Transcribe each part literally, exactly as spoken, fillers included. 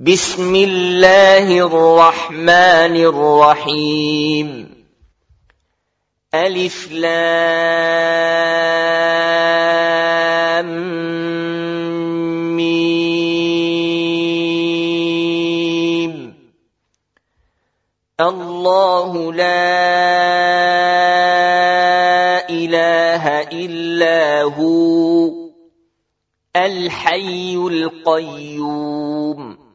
بسم الله الرحمن الرحيم ألف لام ميم الله لا إله إلا هو الحي القيوم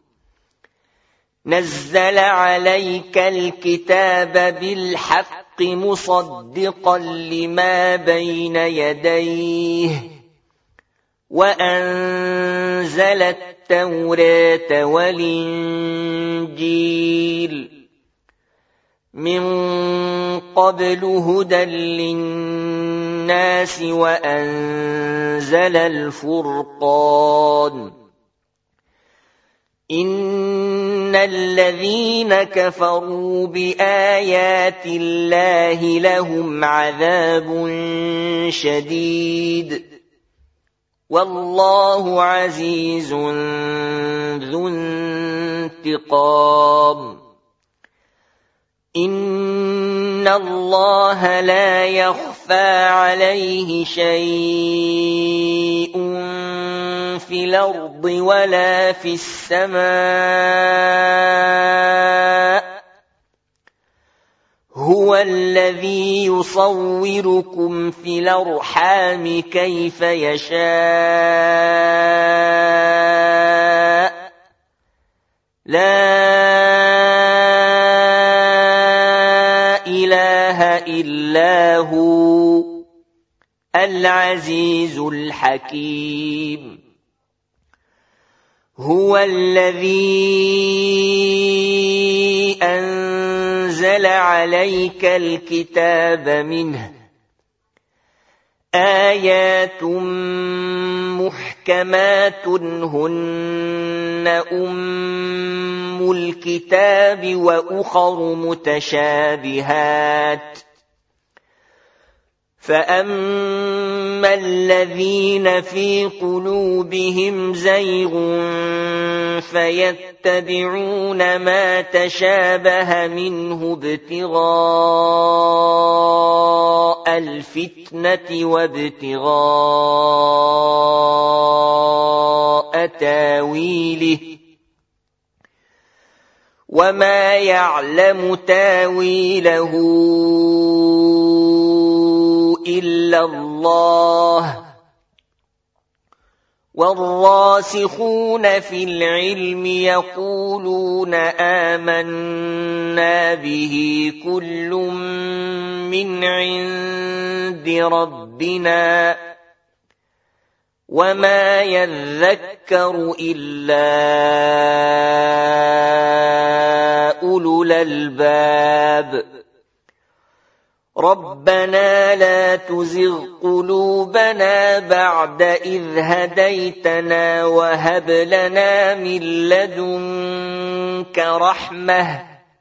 نزل عليك الكتاب بالحق مصدقا لما بين يديه وأنزل التوراة والإنجيل من قبل هدى للناس وأنزل الفرقان إن الذين كفروا بآيات الله لهم عذاب شديد والله عزيز ذو انتقام إن الله لا يخفى عليه شيء في الأرض ولا في السماء هو الذي يصوركم في الأرحام كيف يشاء لا إله إلا هو العزيز الحكيم هو الذي أنزل عليك الكتاب منه آيات محكمات هن أم الكتاب وأخر متشابهات فأما الذين في قلوبهم زيغ فيتبعون ما تشابه منه ابتغاء الفتنة وابتغاء تاويله وما يعلم تاويله إلا الله والراسخون في العلم يقولون آمنا به كل من عند ربنا وما يذكر إلا أولو الألباب ربنا لا تزغ قلوبنا بعد إذ هديتنا وهب لنا من لدنك رحمة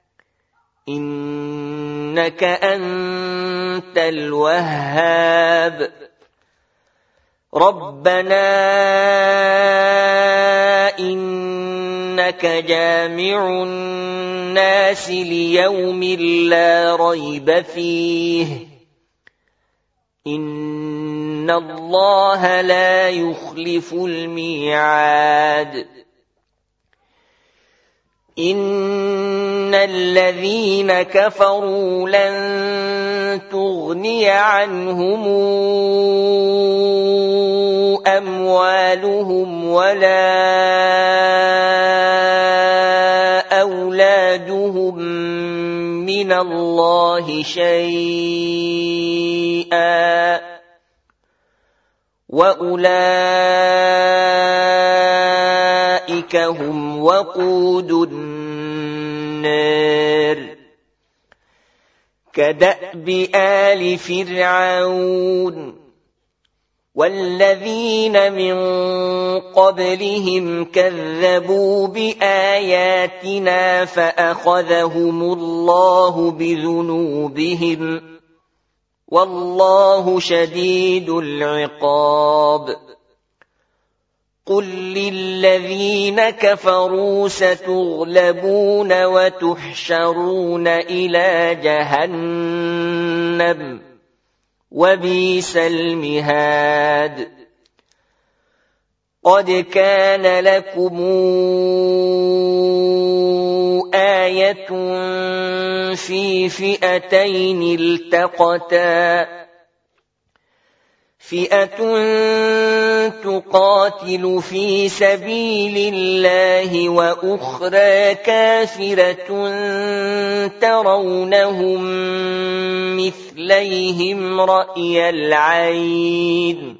إنك أنت الوهاب ربنا إنك جامع الناس ليوم لا ريب فيه إن الله لا يخلف الميعاد إن الذين كفروا لن تغني عنهم أموالهم ولا أولادهم من الله شيئا وأولئك هم وقود النار كدأب آل فرعون والذين من قبلهم كذبوا بآياتنا فأخذهم الله بذنوبهم والله شديد العقاب قل للذين كفروا ستغلبون وتحشرون إلى جهنم وبئس المهاد قد كان لكم آية في فئتين التقتا فئة تقاتل في سبيل الله وأخرى كافرة ترونهم مثليهم رأي العين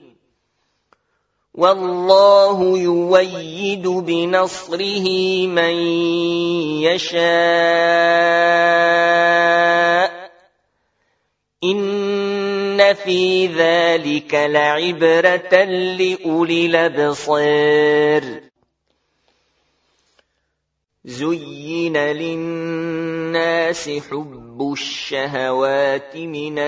والله يؤيد بنصره من يشاء إن في ذلك لعبرة لأولي الأبصار زين للناس حب الشهوات من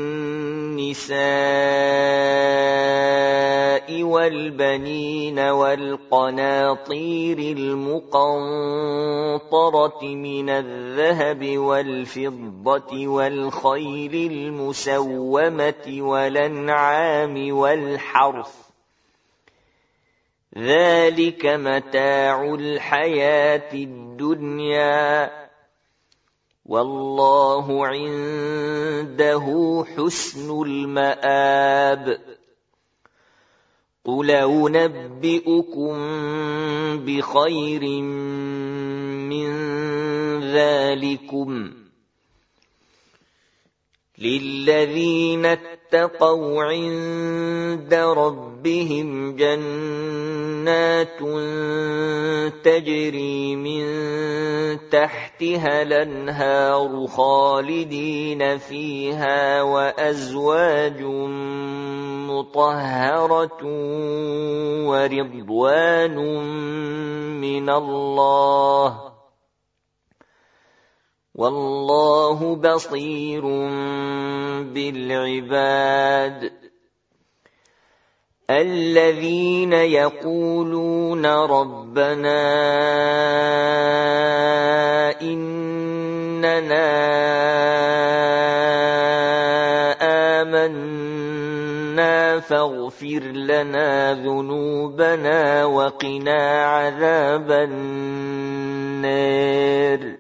النساء والبنين والقناطير المقنطرة من الذهب والفضة والخيل المسومة والأنعام والحرث ذلك متاع الحياة الدنيا والله عنده حسن المآب قل أنبئكم بخير من ذلكم للذين اتقوا عند ربهم جنات تجري من تحتها الأنهار خالدين فيها وأزواج مطهرة ورضوان من الله والله بصير بالعباد الذين يقولون ربنا إننا آمنا فاغفر لنا ذنوبنا وقنا عذاب النار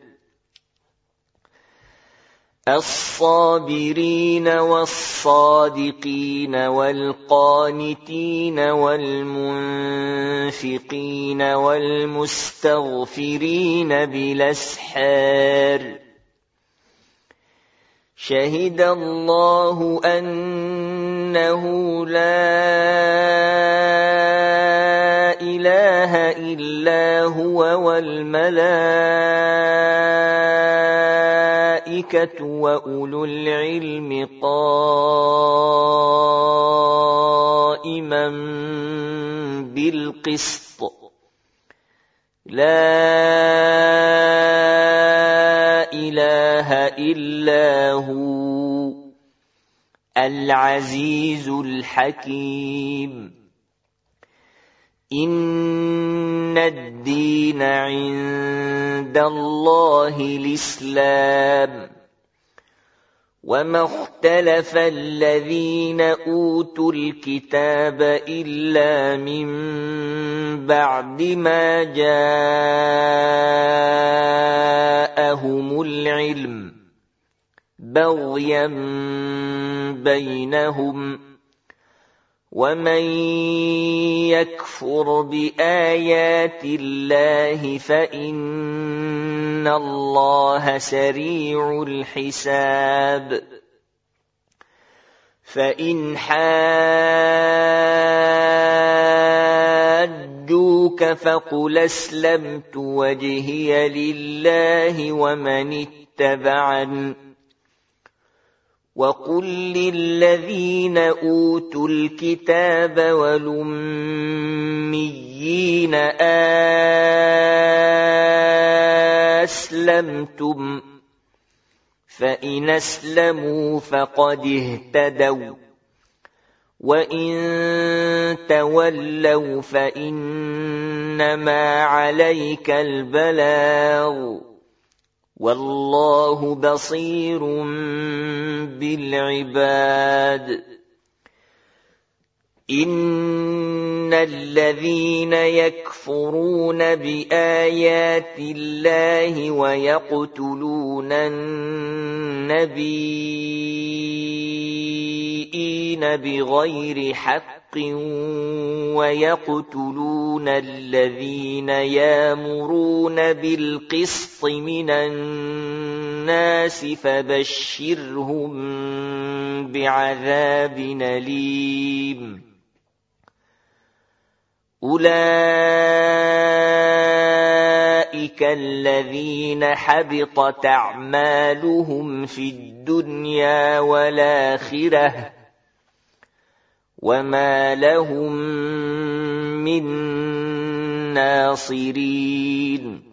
الصابرين والصادقين والقانتين والمنفقين والمستغفرين بالأسحار شهد الله أنه لا إله إلا هو والملائكة وأولو العلم قائما بالقسط لا إله إلا هو العزيز الحكيم إن الدين عند الله الإسلام وما اختلف الذين أوتوا الكتاب إلا من بعد ما جاءهم العلم بغيا بينهم ومن يكفر بآيات الله فإن الله سريع الحساب فإن حاجوك فقل أسلمت وجهي لله ومن اتبعني وقل للذين أوتوا الكتاب والأميين أسلمتم فإن أسلموا فقد اهتدوا وإن تولوا فإنما عليك البلاغ والله بصير بالعباد إن الذين يكفرون بآيات الله ويقتلون النبيين بغير حق ويقتلون الذين يأمرون بالقسط من الناس فبشرهم بعذاب أليم أولئك الذين حبطت أعمالهم في الدنيا والآخرة وما لهم من ناصرين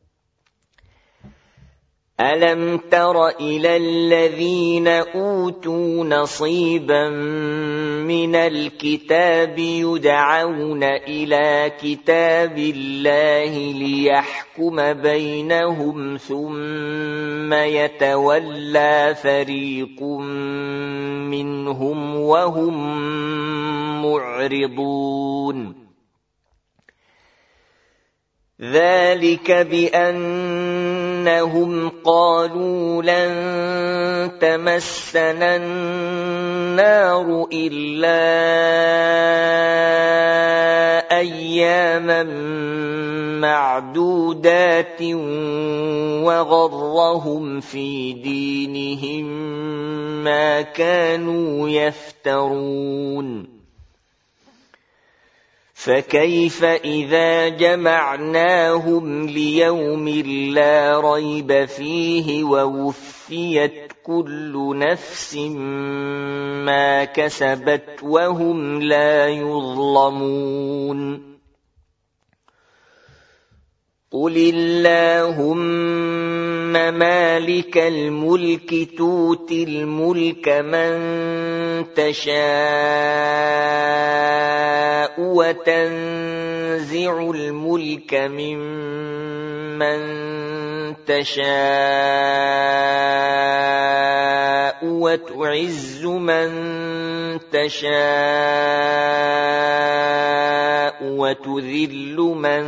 ألم تر إلى الذين أوتوا نصيبا من الكتاب يدعون إلى كتاب الله ليحكم بينهم ثم يتولى فريق منهم وهم معرضون ذلك بأنهم قالوا لن تمسنا النار إلا أياما معدودات وغرهم في دينهم ما كانوا يفترون فكيف إذا جمعناهم ليوم لا ريب فيه ووفيت كل نفس ما كسبت وهم لا يظلمون قل اللهم مالك الملك تؤتي الملك من تشاء وتنزع الملك ممن تشاء وتعز من تشاء وتذل من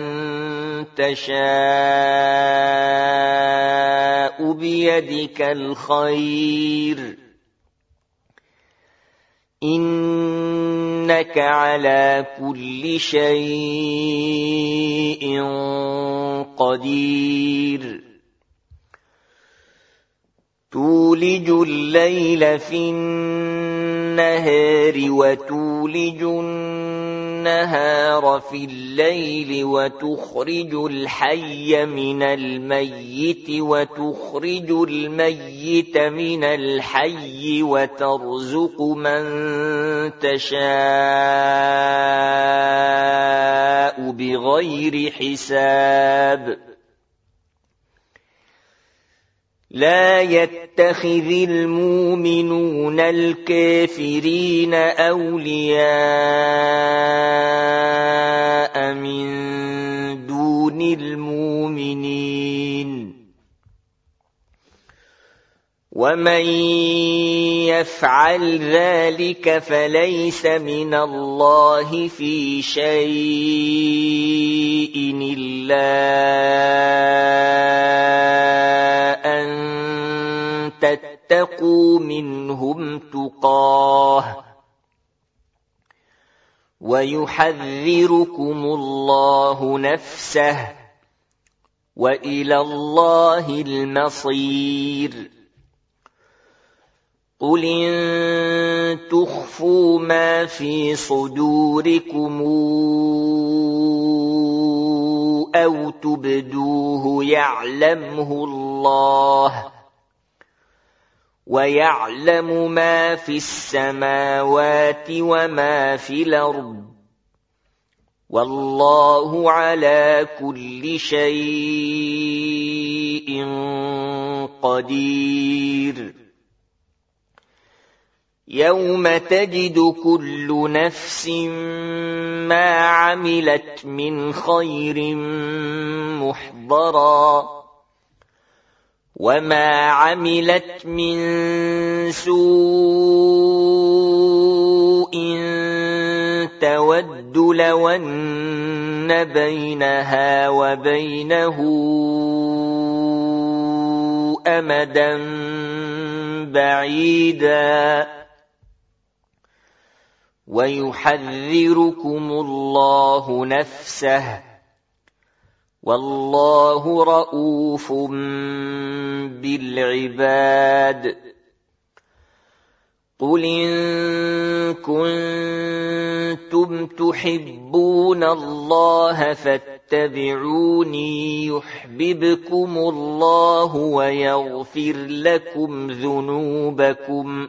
تشاء بيدك الخير إنك على كل شيء قدير تولج الليل في النهار وتولج النهار في الليل وتخرج الحي من الميت وتخرج الميت من الحي وترزق من تشاء بغير حساب لا يتخذ المؤمنون الكافرين أولياء من دون المؤمنين ومن يفعل ذلك فليس من الله في شيء إلا أن تتقوا منهم تقاه ويحذركم الله نفسه وإلى الله المصير قل إن تخفوا ما في صدوركم أو تبدوه يعلمه الله ويعلم ما في السماوات وما في الأرض والله على كل شيء قدير يوم تجد كل نفس ما عملت من خير محضرا وما عملت من سوء تود لو أن بينها وبينه أمدا بعيدا ويحذركم الله نفسه والله رءوف بالعباد قل إن كنتم تحبون الله فاتبعوني يحببكم الله ويغفر لكم ذنوبكم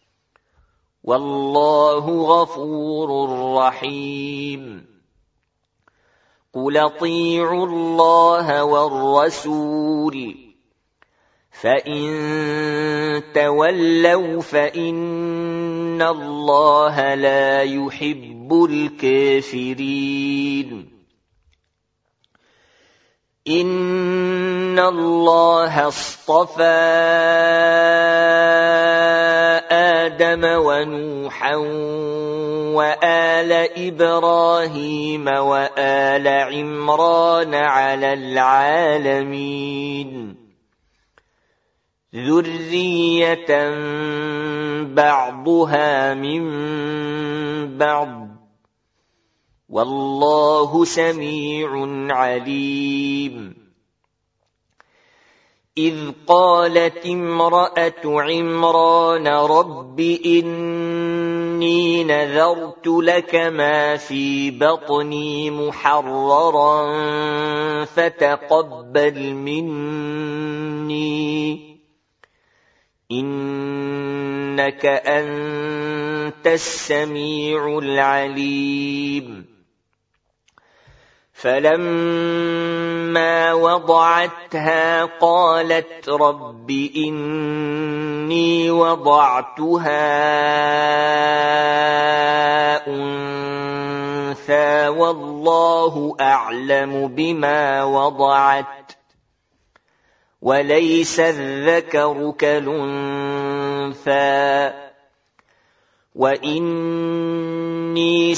والله غفور رحيم قل اطيعوا الله والرسول فإن تولوا فإن الله لا يحب الكافرين إن الله اصطفى آدم ونوحا وآل إبراهيم وآل عمران على العالمين ذرية بعضها من بعض والله سميع عليم إذ قالت امرأة عمران رب إني نذرت لك ما في بطني محررا فتقبل مني إنك أنت السميع العليم فلما وضعتها قالت رب إني وضعتها أنثى والله أعلم بما وضعت وليس الذكر كالأنثى وإني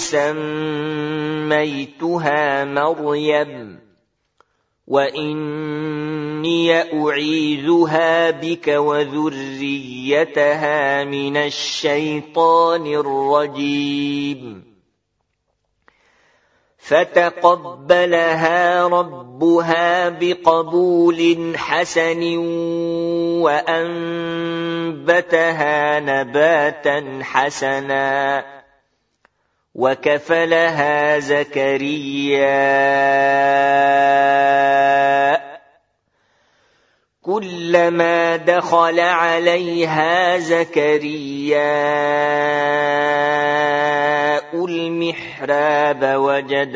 سميتها مريم وإني أعيذها بك وذريتها من الشيطان الرجيم فتقبلها ربها بقبول حسن وأنبتها نباتا حسنا وكفلها زكريا كلما دخل عليها زكريا المحراب وجد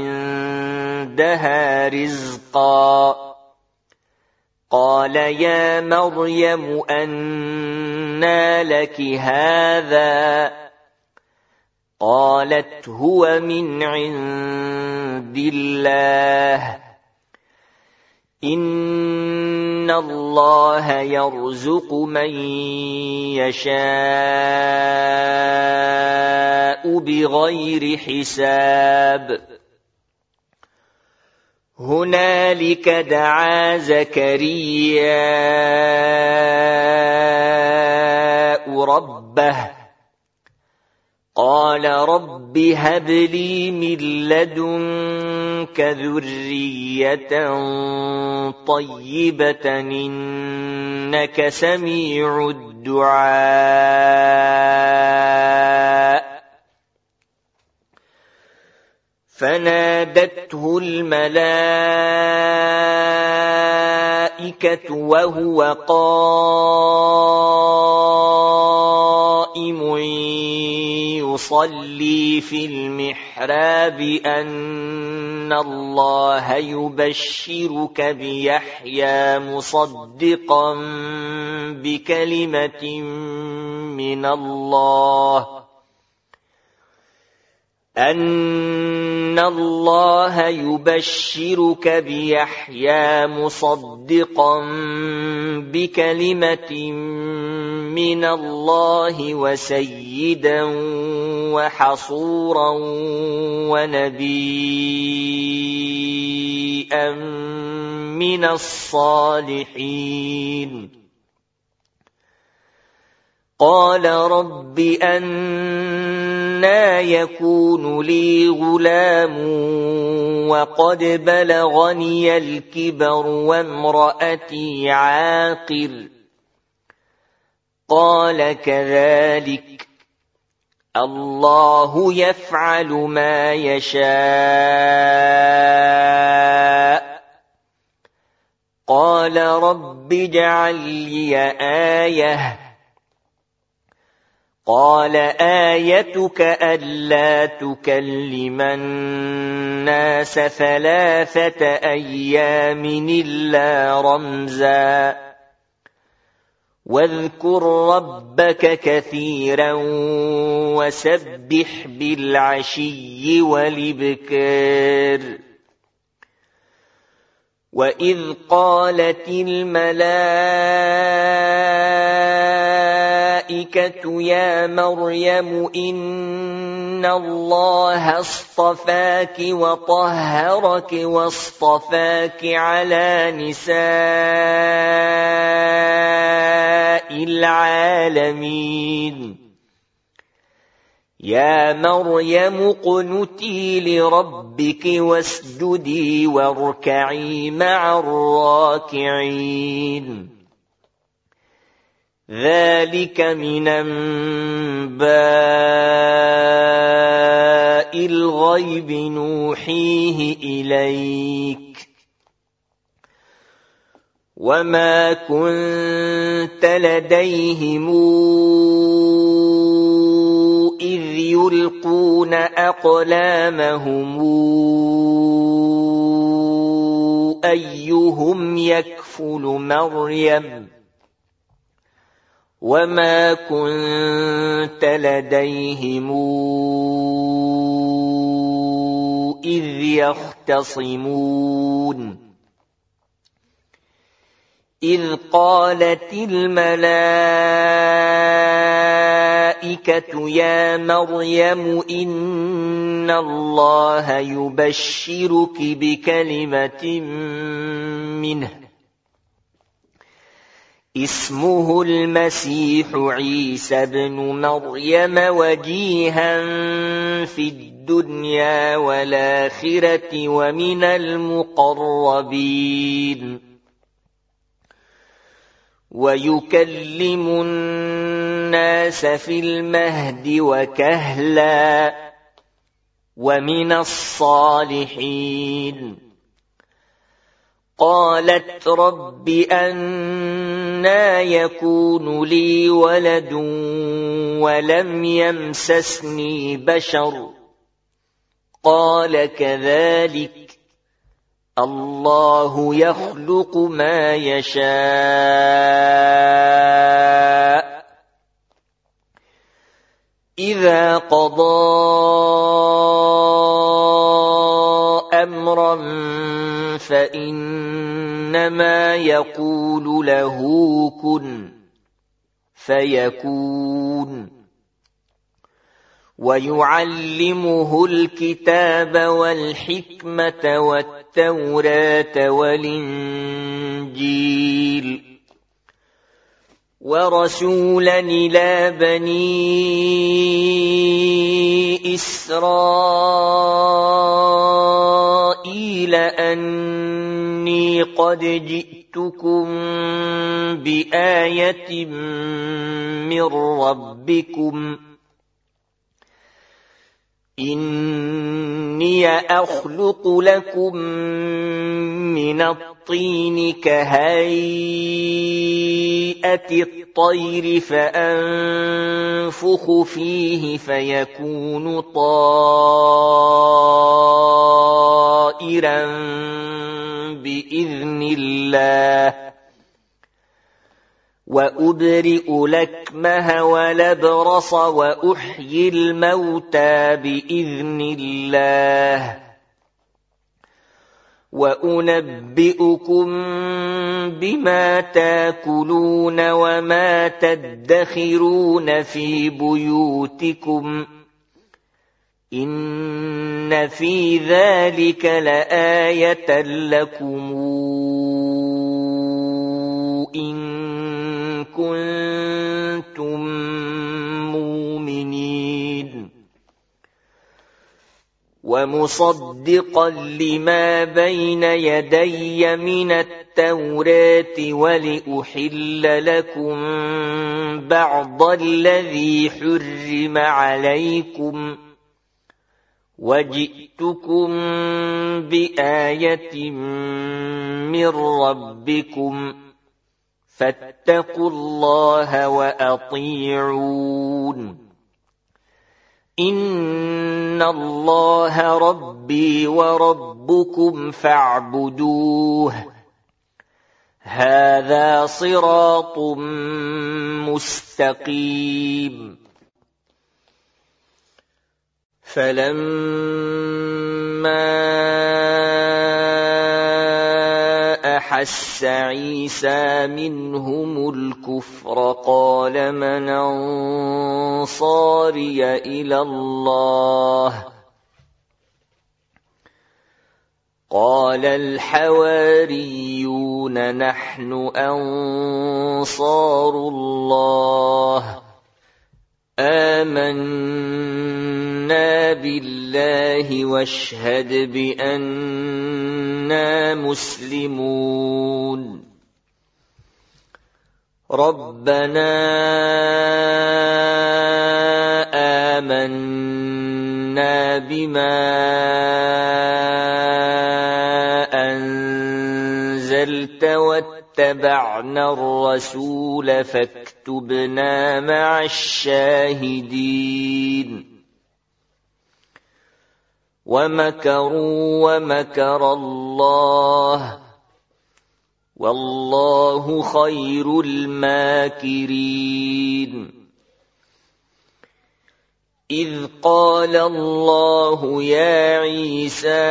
عندها رزقا قال يا مريم أنى لك هذا قالت هو من عند الله إن الله يرزق من يشاء بغير حساب هنالك دعا زكريا ربه قال رب هب لي من لدنك ذرية طيبة إنك سميع الدعاء فنادته الملائكة وهو قائم يصلي في المحراب أن الله يبشرك بيحيى مصدقا بكلمة من الله أن الله يبشرك بيحيى مصدقا بكلمة من الله وسيدا وحصورا ونبيا من الصالحين قال رب أنى يكون لي غلام وقد بلغني الكبر وامرأتي عاقر قال كذلك الله يفعل ما يشاء قال رب اجعل لي آية قال آيتك ألا تكلم الناس ثلاثة أيام إلا رمزا واذكر ربك كثيرا وسبح بالعشي والإبكار وإذ قالت الملائكة يا مريم إن الله اصطفاك وطهرك واصطفاك على نساء العالمين يا مريم اقنتي لربك واسجدي واركعي مع الراكعين ذلك من أنباء الغيب نوحيه إليك وما كنت لديهم إذ يلقون أقلامهم أيهم يكفل مريم وما كنت لديهم إذ يختصمون إذ قالت الملائكة يا مريم إن الله يبشرك بكلمة منه اسمه المسيح عيسى بن مريم وجيها في الدنيا والآخرة ومن المقربين ويكلم الناس في المهد وكهلا ومن الصالحين قالت رب أنى يكون لي ولد ولم يمسسني بشر قال كذلك الله يخلق ما يشاء إذا قضى أمرا فإنما يقول له كن فيكون ويعلمه الكتاب والحكمة والتوراة والإنجيل ورسولا إلى بني إسرائيل أني قد جئتكم بآية من ربكم إني أخلق لكم من الطين كهيئة الطير فأنفخ فيه فيكون طائرا بإذن الله وأبرئ الأكمه والأبرص وأحيي الموتى بإذن الله وأنبئكم بما تاكلون وما تدخرون في بيوتكم إن في ذلك لآية لكم إن كنتم مؤمنين ومصدقا لما بين يدي من التوراة ولأحل لكم بعض الذي حرم عليكم وجئتكم بآية من ربكم فاتقوا الله وأطيعون إن الله ربي وربكم فاعبدوه هذا صراط مستقيم فلما أحس عيسى منهم الكفر قال من أنصاري إلى الله قال الحواريون نحن أنصار الله آمنا بالله واشهد بأننا مسلمون ربنا آمنا بما أنزلت واتبعنا الرسول فاكتبنا مع الشاهدين ومكروا ومكر الله والله خير الماكرين إذ قال الله يا عيسى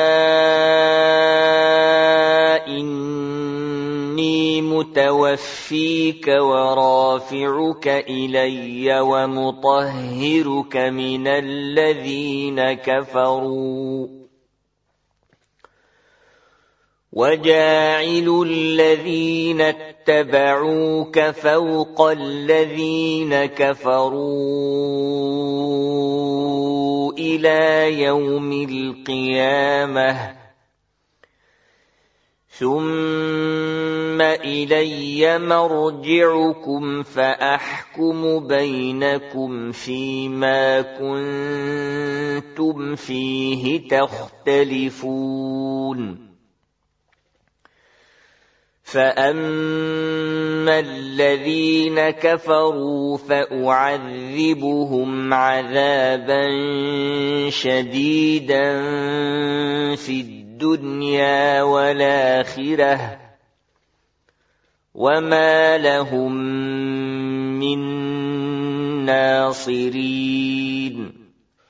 إني متوفيك ورافعك إلي ومطهرك من الذين كفروا وجاعل الذين اتبعوك فوق الذين كفروا إلى يوم القيامة ثم إلي مرجعكم فأحكم بينكم فيما كنتم فيه تختلفون فأما الذين كفروا فأعذبهم عذابا شديدا في الدنيا والآخرة وما لهم من ناصرين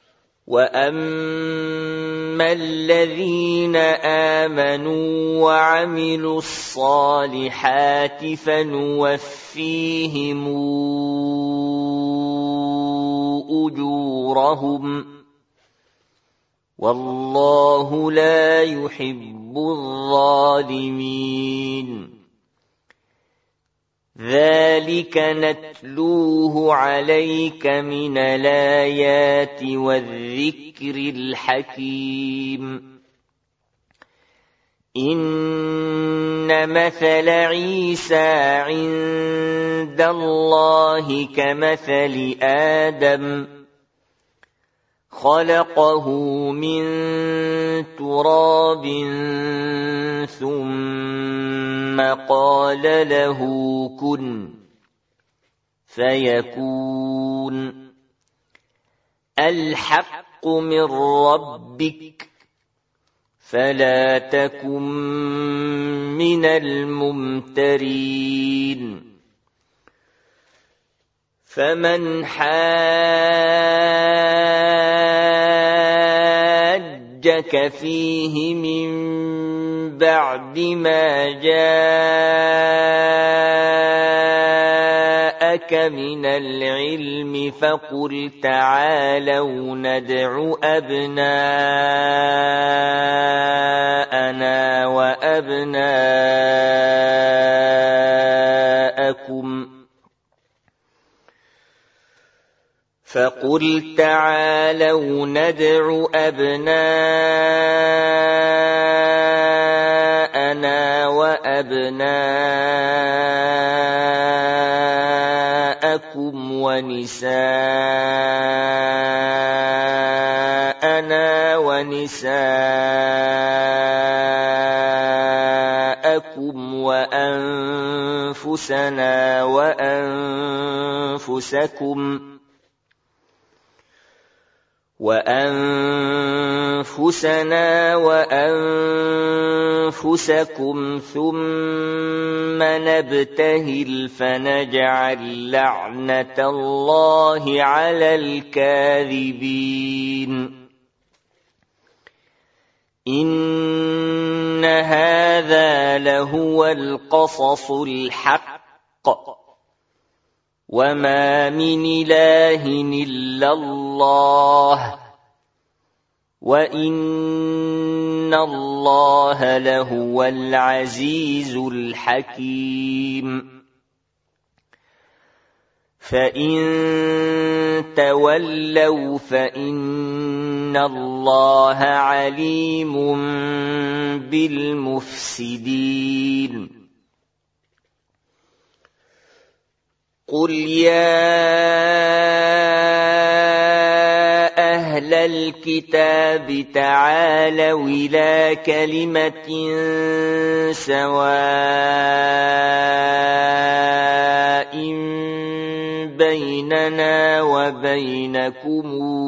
وأما الذين آمنوا وعملوا الصالحات فنوفيهم أجورهم والله لا يحب الظالمين ذلك نتلوه عليك من الآيات والذكر الحكيم إن مثل عيسى عند الله كمثل آدم خلقه من تراب ثم قال له كن فيكون الحق من ربك فلا تكن من الممترين فمن حاجك فيه من بعد ما جاءك من العلم فقل تعالوا ندع أبناءنا وأبناءكم فقل تعالوا ندع أبناءنا وأبناءكم ونساءنا ونساءكم وأنفسنا وأنفسكم وأنفسنا وأنفسكم ثم نبتهل فنجعل لعنة الله على الكاذبين إن هذا لهو القصص الحق وما من إله إلا الله وإن الله لهو العزيز الحكيم فإن تولوا فإن الله عليم بالمفسدين قل يا أهل الكتاب تعالوا إلى كلمة سواء بيننا وبينكم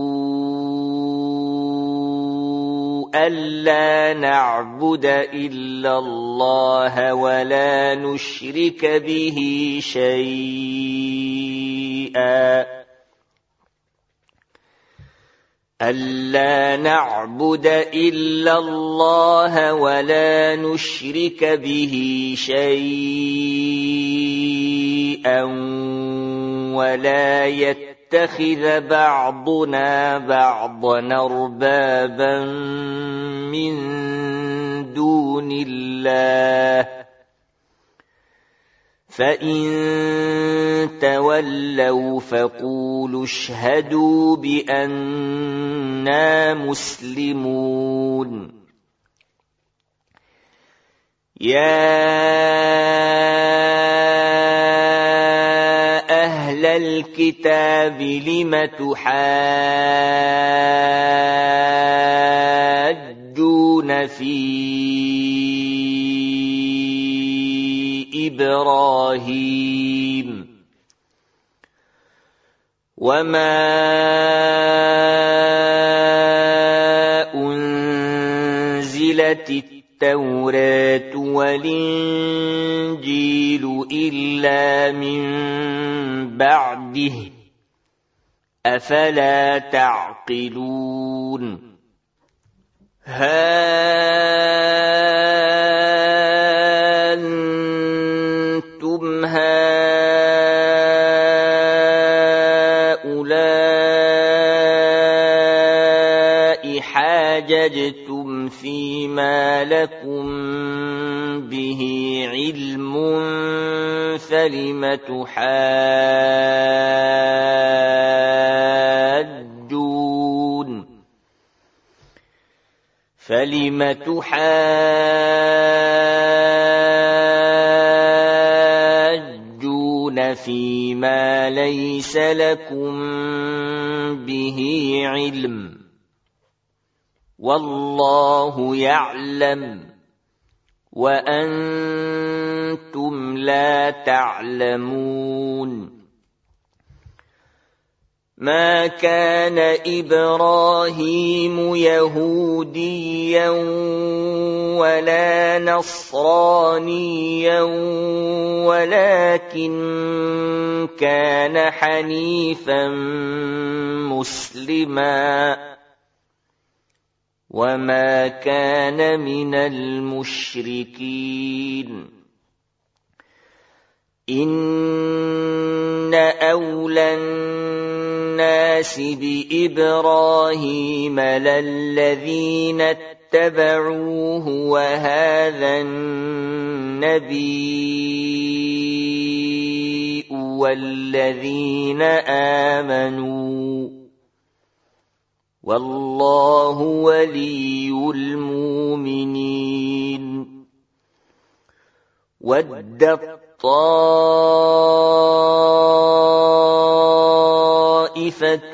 ألا نعبد إلا الله ولا نشرك به شيئا ألا نعبد إلا الله ولا نشرك به شيئا ولا يتخذ بعضنا بعضا أربابا من دون الله فإن تولوا فقولوا اشهدوا بأننا مسلمون يا أهل الكتاب لم تحاجون في إبراهيم وما أنزلت التوراة والإنجيل إلا من بعده أفلا تعقلون ها أنتم هؤلاء حاججتم فيما لكم به علم فلم تحاجون فلم تحاجون فيما ليس لكم به علم والله يعلم وأنتم لا تعلمون ما كان إبراهيم يهوديا ولا نصرانيا ولكن كان حنيفا مسلما وما كان من المشركين إن أولى الناس بإبراهيم للذين اتبعوه وهذا النبي والذين آمنوا والله ولي المؤمنين ودت طائفة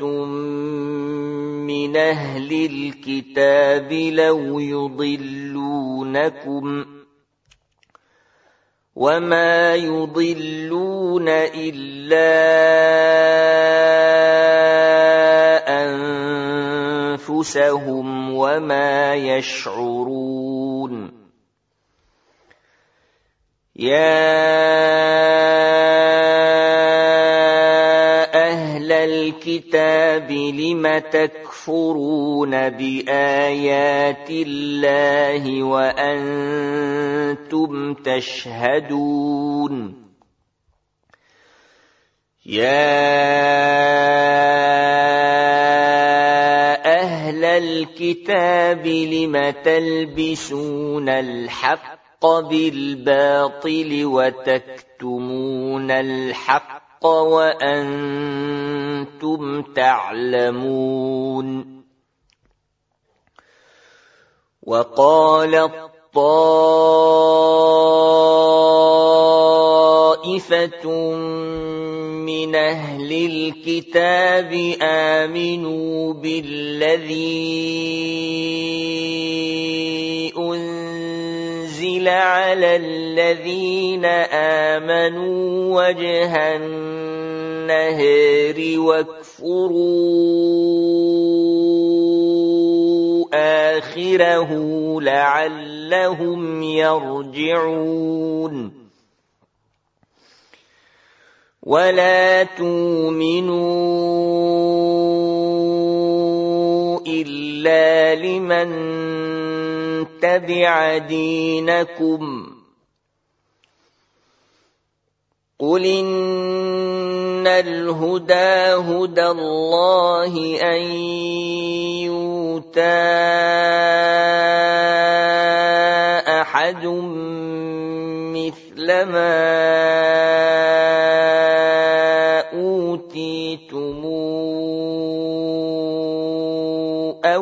من أهل الكتاب لو يضلونكم وما يضلون إلا أنفسهم وما يشعرون يا أهل الكتاب لم تكفرون بآيات الله وأنتم تشهدون يا أهل الكتاب لم تلبسون الحق بالباطل وتكتمون الحق وأنتم تعلمون وقالت طائفة من أهل الكتاب آمنوا بالذي أنزل على الذين آمنوا وجه النهار واكفروا آخره لعلهم يرجعون ولا تؤمنوا إلا لمن تبع دينكم قل إن الهدى هدى الله أن يؤتى أحد مثل ما أوتيتم أو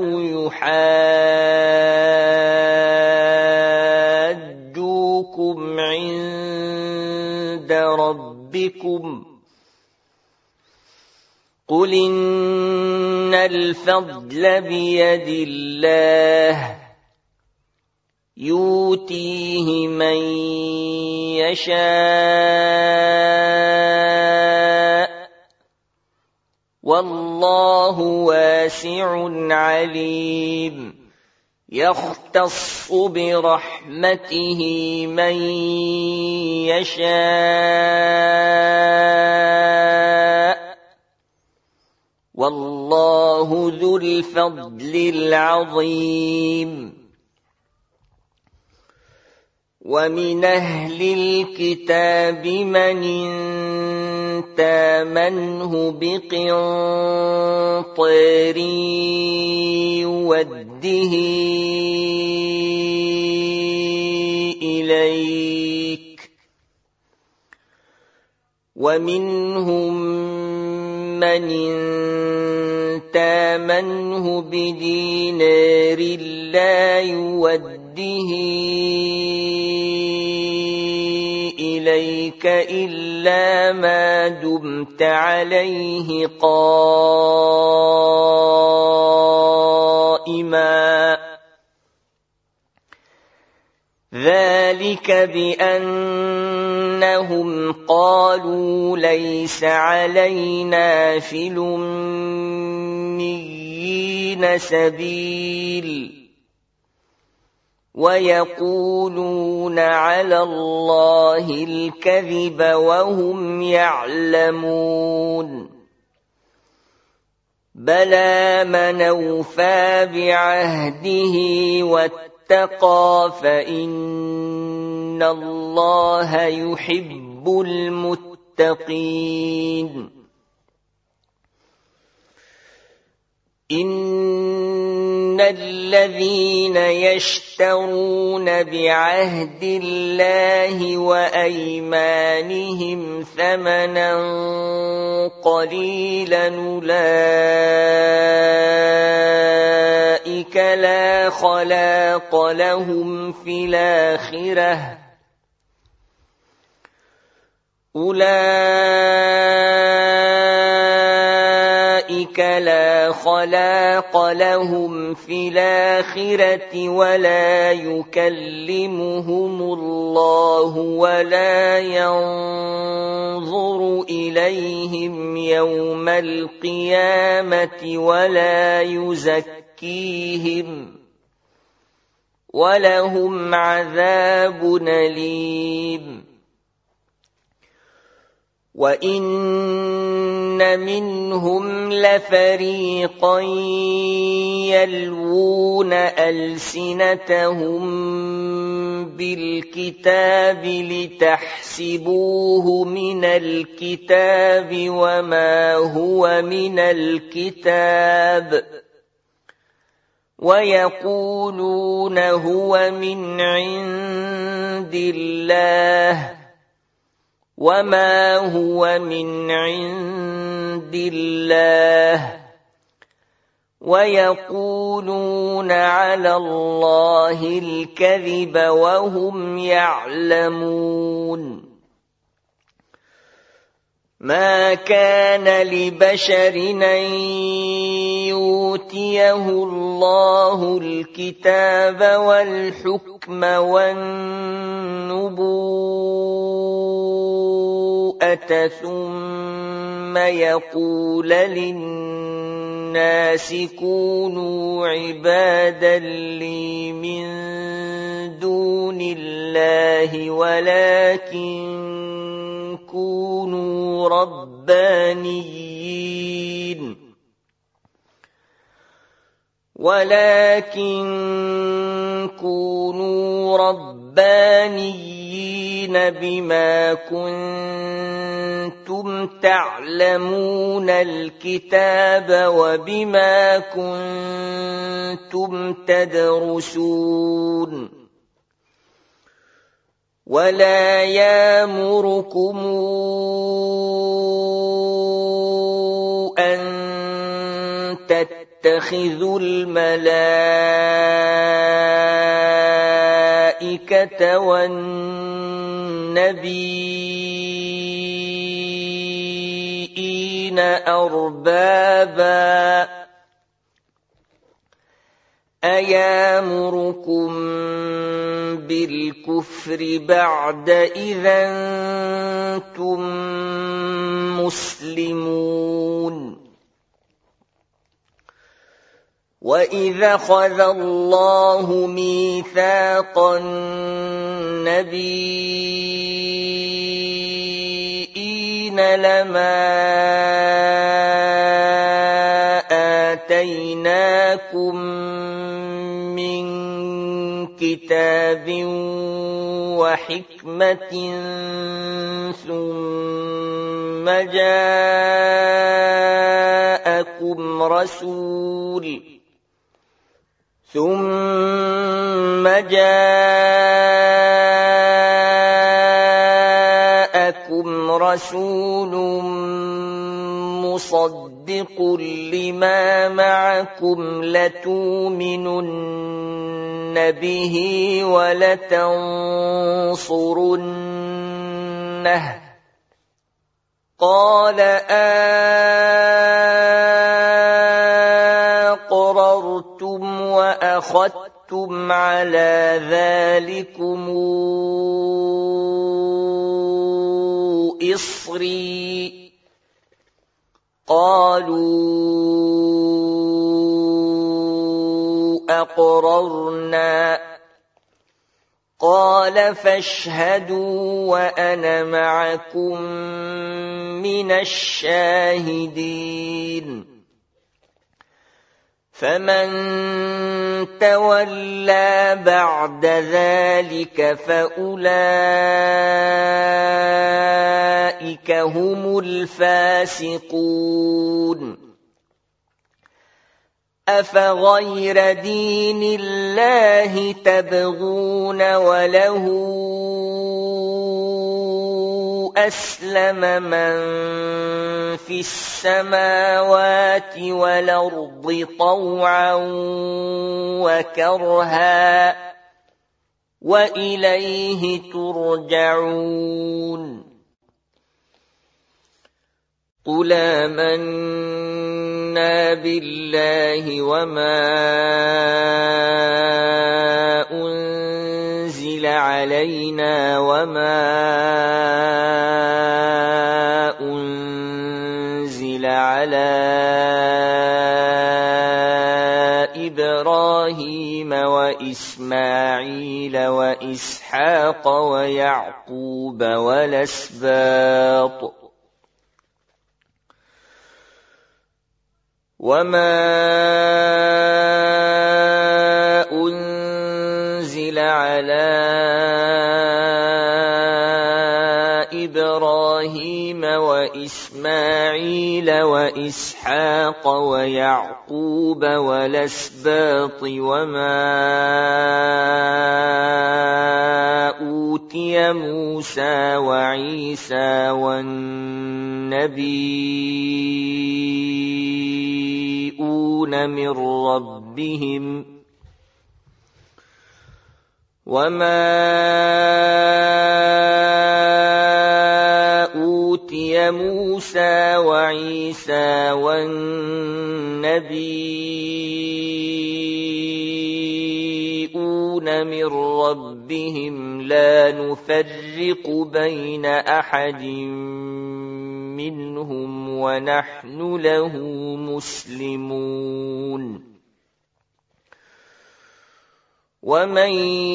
يحاجوكم عند ربكم قل إن الفضل بيد الله يؤتيه من يشاء والله واسع عليم يختص برحمته من يشاء والله ذو الفضل العظيم ومن أهل الكتاب من إن تامنه بقنطار يوده إليك ومنهم من إن تامنه بدينار لا يوده إليك إلا ما دمت عليه قائما ذلك بأنهم قالوا ليس علينا في الأميين سبيل ويقولون على الله الكذب وهم يعلمون بلى من أوفى بعهده واتقى فإن الله يحب المتقين إن الذين يشترون بعهد الله وأيمانهم ثمنا قليلا أولئك لا خلاق لهم في الآخرة أولئك لا خلاق لهم في الآخرة ولا يكلمهم الله ولا ينظر إليهم يوم القيامة ولا يزكيهم ولهم عذاب أليم وَإِنَّ مِنْهُمْ لَفَرِيقًا يَلْوُونَ أَلْسِنَتَهُم بِالْكِتَابِ لِتَحْسَبُوهُ مِنَ الْكِتَابِ وَمَا هُوَ مِنَ الْكِتَابِ وَيَقُولُونَ هُوَ مِنْ عِندِ اللَّهِ وما هو من عند الله ويقولون على الله الكذب وهم يعلمون ما كان لبشر أن يؤتيه الله الكتاب والحكم والنبوءة ثم يقول للناس كونوا عبادا لي من دون الله ولكن كونوا ربانيين ولكن كونوا ربانيين بما كنتم تعلمون الكتاب وبما كنتم تدرسون ولا يأمركم أن تتخذوا الملائكة والنبيين أربابا أيامركم بالكفر بعد إذا أنتم مسلمون وإذا أخذ الله ميثاق النبيين لما آتيناكم من كتاب وحكمة ثم جاءكم رسول ثم جاءكم رسول مصدق لما معكم لتؤمنن به ولتنصرنه قال أقررتم وأخذتم كنتم على ذلكم إصري قالوا أقررنا قال فاشهدوا وأنا معكم من الشاهدين فمن تولى بعد ذلك فأولئك هم الفاسقون أفغير دين الله تبغون وله أسلم من في السماوات والأرض طوعا وكرها وإليه ترجعون قل آمنا بالله وما أنزل علينا وما أنزل على إبراهيم وإسماعيل وإسحاق ويعقوب والأسباط وما أنزل على إبراهيم وإسماعيل وإسحاق ويعقوب والأسباط وما أوتي موسى وعيسى والنبيون من ربهم وما أوتي موسى وعيسى والنبيون من ربهم لا نفرق بين أحد منهم ونحن له مسلمون ومن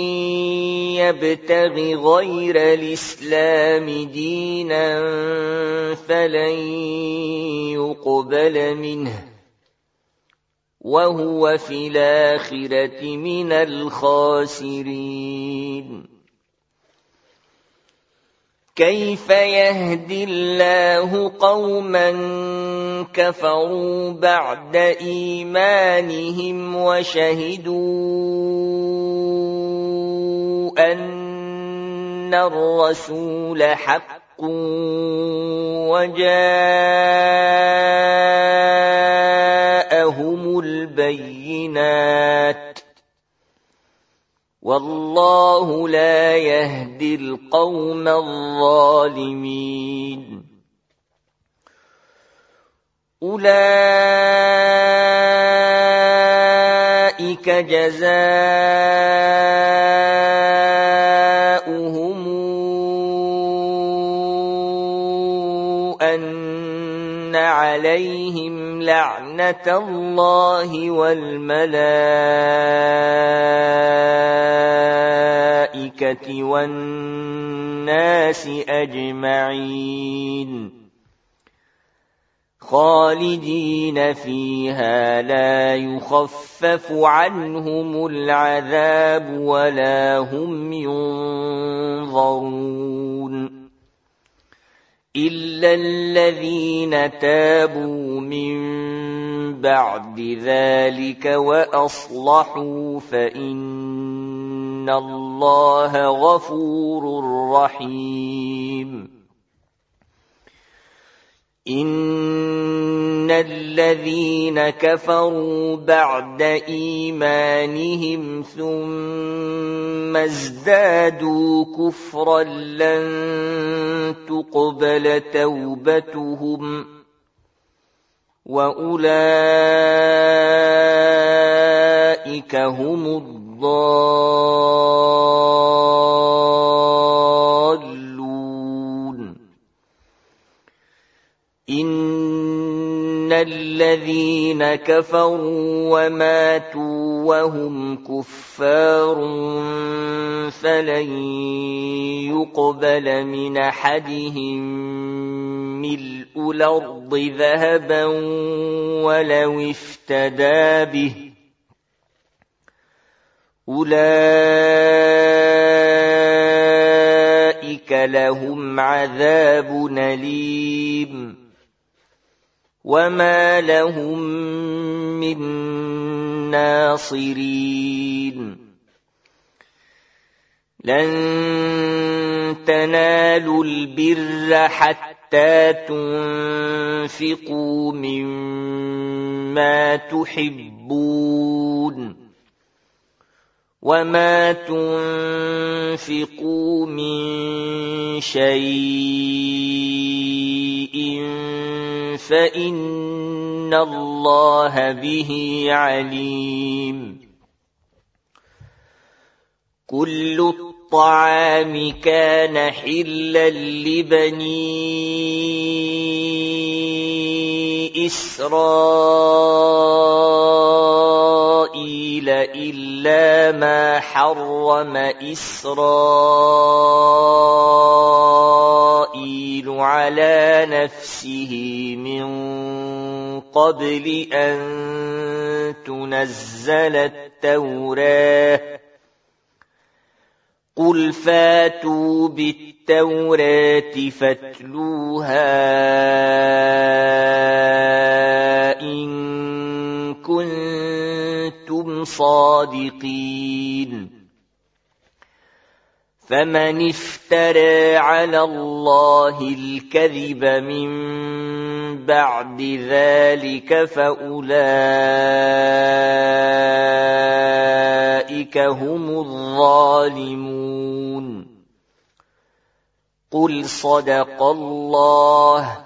يبتغ غير الإسلام دينا فلن يقبل منه وهو في الآخرة من الخاسرين كيف يهدي الله قوما كفروا بعد إيمانهم وشهدوا أن الرسول حق وجاءهم البينات والله لا يهدي القوم الظالمين أولئك جزاؤهم أن عليهم لعنة الله والملائكة والناس أجمعين خالدين فيها لا يخفف عنهم العذاب ولا هم ينظرون إلا الذين تابوا من بعد ذلك وأصلحوا فإن الله غفور رحيم إن الذين كفروا بعد إيمانهم ثم ازدادوا كفرا لن تقبل توبتهم وأولئك أولئك هم الضالون إن الذين كفروا وماتوا وهم كفار فلن يقبل من أحدهم ملء الأرض ذهبا ولو افتدى به أولئك لهم عذاب أليم وما لهم من ناصرين لن تنالوا البر حتى تنفقوا مما تحبون وما تنفقوا من شيء فإن الله به عليم كل الطعام كان حلا لبني إسرائيل إلا ما حرم إسرائيل على نفسه من قبل أن تنزل التوراة قل فاتوا بالتوراة فاتلوها إن كنتم صادقين فمن افترى على الله الكذب من بعد ذلك فأولئك هم الظالمون قل صدق الله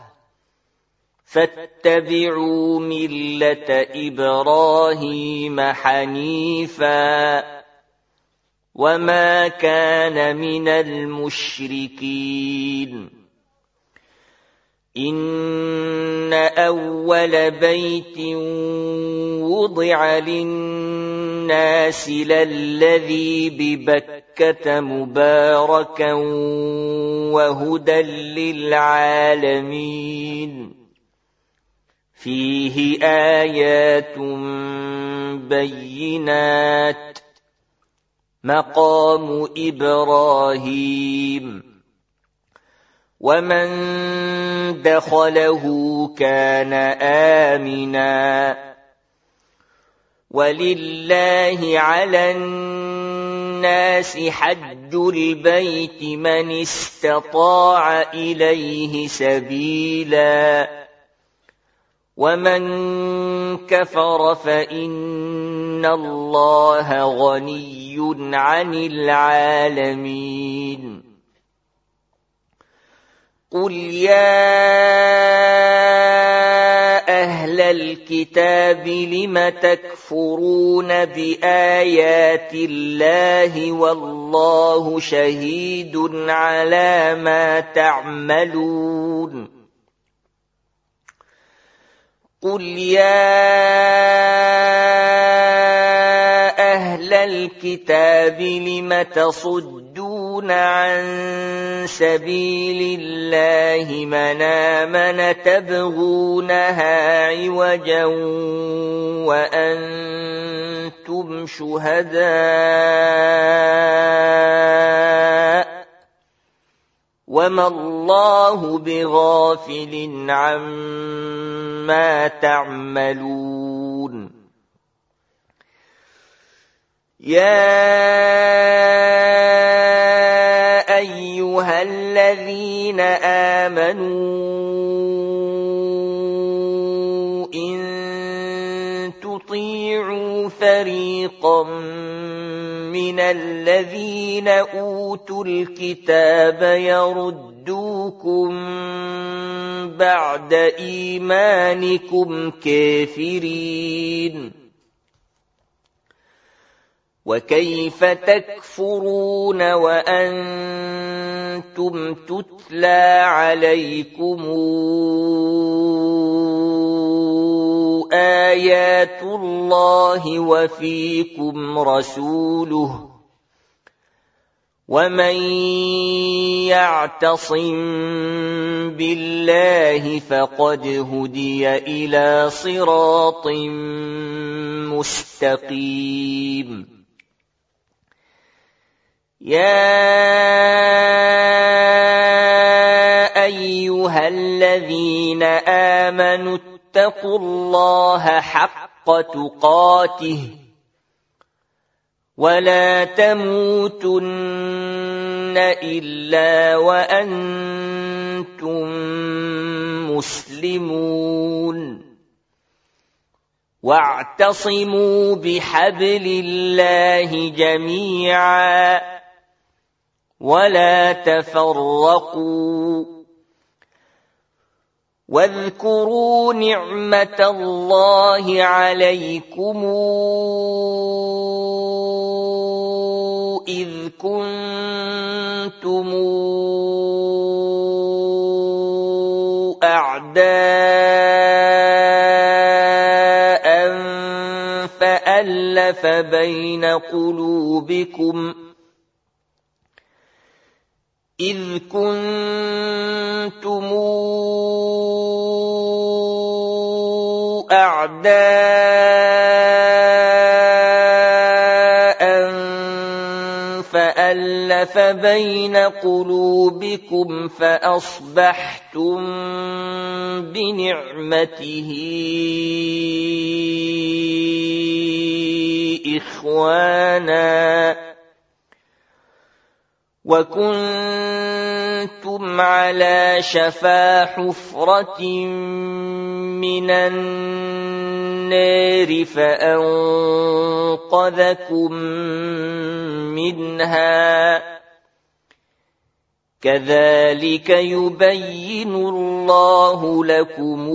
فاتبعوا ملة إبراهيم حنيفا وما كان من المشركين إن أول بيت وضع للناس للذي ببكة مباركا وهدى للعالمين فيه آيات بينات مقام إبراهيم ومن دخله كان آمنا ولله على الناس حج البيت من استطاع إليه سبيلا ومن كفر فإن الله غني عن العالمين قل يا أهل الكتاب لم تكفرون بآيات الله والله شهيد على ما تعملون قل يا أهل الكتاب لم تصدون عن سبيل الله من آمن تبغونها عوجا وأنتم شهداء وما الله بغافل عما تعملون يا أيها الذين آمنوا إن تطيعوا فريقا من الذين أوتوا الكتاب يردوكم بعد إيمانكم كافرين وكيف تكفرون وأنتم تتلى عليكم آيات الله وفيكم رسوله ومن يعتصم بالله فقد هدي إلى صراط مستقيم يا أيها الذين آمنوا اتقوا الله حق تقاته ولا تموتن إلا وأنتم مسلمون واعتصموا بحبل الله جميعا ولا تفرقوا واذكروا نعمة الله عليكم إذ كنتم أعداء فألف بين قلوبكم إذ كنتم أعداء فألف بين قلوبكم فأصبحتم بنعمته إخوانا وكنتم على شفا حفرة من النار فأنقذكم منها كذلك يبين الله لكم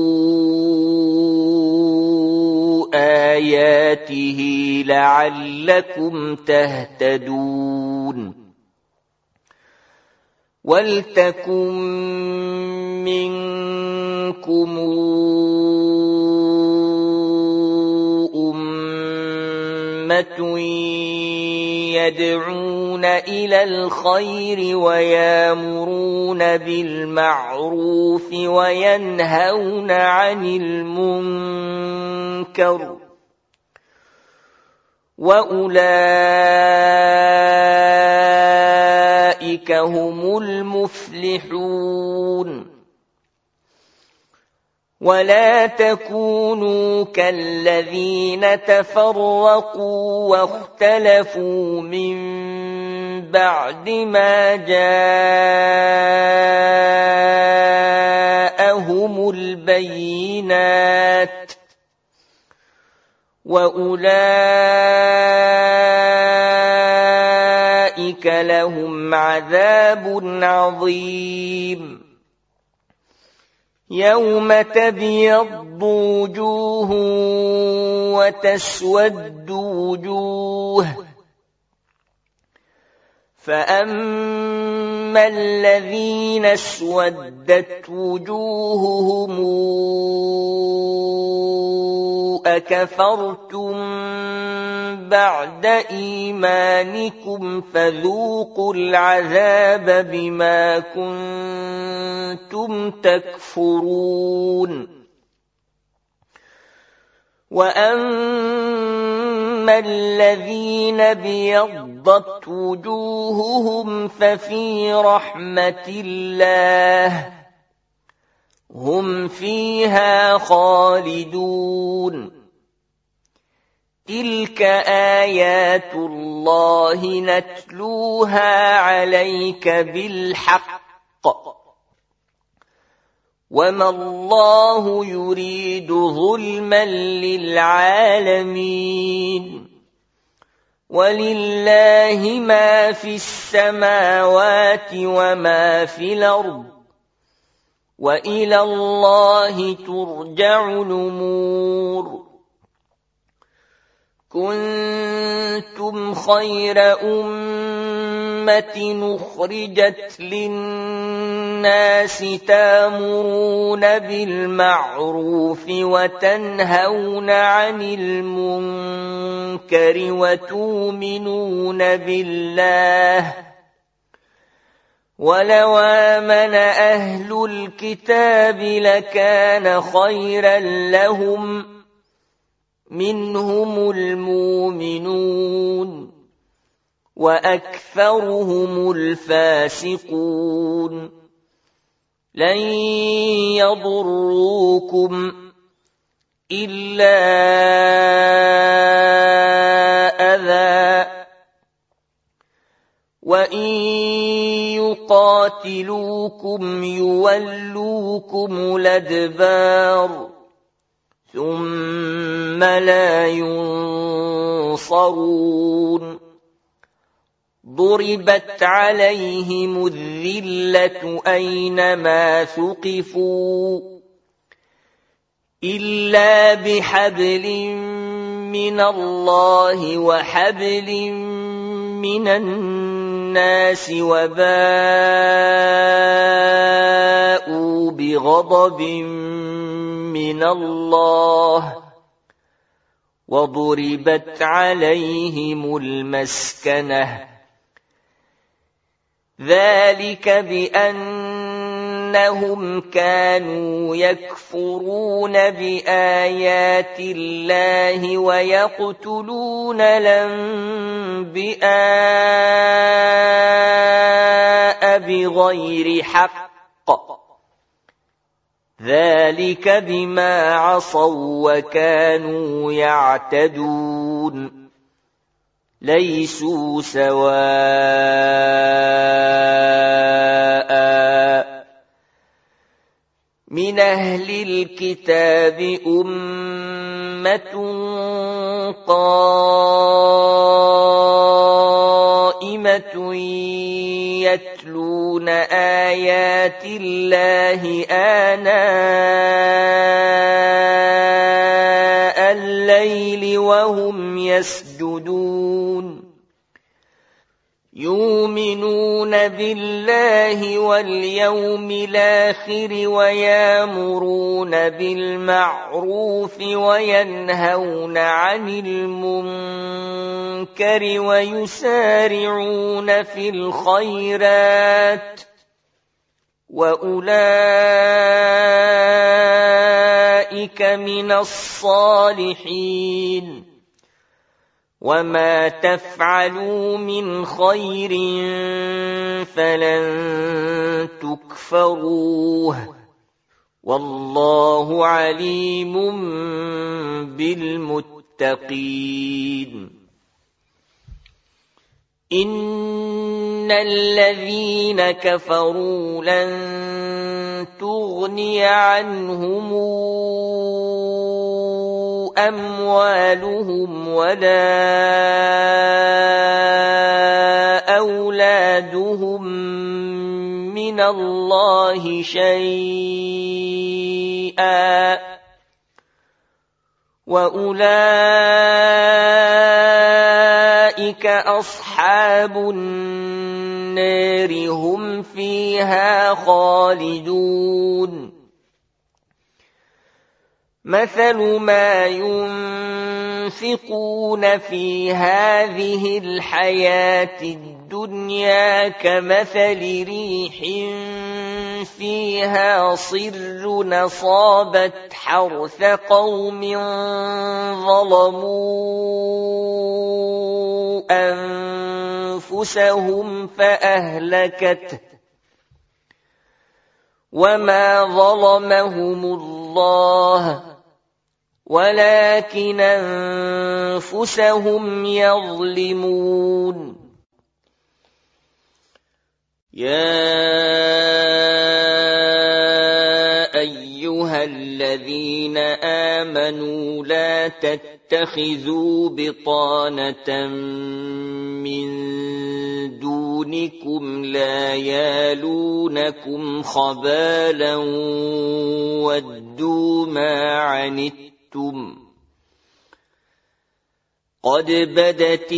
آياته لعلكم تهتدون ولتكن منكم أمة يدعون إلى الخير ويامرون بالمعروف وينهون عن المنكر وأولئك هم المفلحون ولا تكونوا كالذين تفرقوا واختلفوا من بعد ما جاءهم البينات وأولئك لهم عذاب عظيم يوم تبيض وجوه وتسود وجوه فأما الذين اسودت وجوههم أكفرتم بعد إيمانكم فذوقوا العذاب بما كنتم تكفرون وأما الذين بيضت وجوههم ففي رحمة الله هم فيها خالدون تلك آيات الله نتلوها عليك بالحق وما الله يريد ظلما للعالمين ولله ما في السماوات وما في الأرض وإلى الله ترجع الأمور كنتم خير أمة أخرجت للناس تأمرون بالمعروف وتنهون عن المنكر وتؤمنون بالله ولو آمن أهل الكتاب لكان خيرا لهم منهم المؤمنون وأكثرهم الفاسقون لن يضروكم إلا أذى وإن يقاتلوكم يولوكم الأدبار ثم لا ينصرون ضربت عليهم الذلة أينما ثقفوا إلا بحبل من الله وحبل من الناس وباءوا بغضب من الله وضربت عليهم المسكنة ذلك بأنهم كانوا يكفرون بآيات الله ويقتلون الأنبياء بغير حق ذلك بما عصوا وكانوا يعتدون ليسوا سواء من أهل الكتاب أمة قائمة يتلون آيات الله آناء الليل وهم يسجدون يؤمنون بالله واليوم الآخر ويأمرون بالمعروف وينهون عن المنكر ويسارعون في الخيرات وأولئك من الصالحين وما تفعلوا من خير فلن تكفروه والله عليم بالمتقين إن الذين كفروا لن تغني عنهم أموالهم ولا أولادهم من الله شيئا وأولئك أصحاب النار هم فيها خالدون مثل ما ينفقون في هذه الحياة الدنيا كمثل ريح فيها صر أصابت حرث قوم ظلموا أنفسهم فأهلكته وما ظلمهم الله ولكن أنفسهم يظلمون يا أيها الذين آمنوا لا تتخذوا بطانة من دونكم لا يالونكم خبالا ودوا ما عنتم قد بدت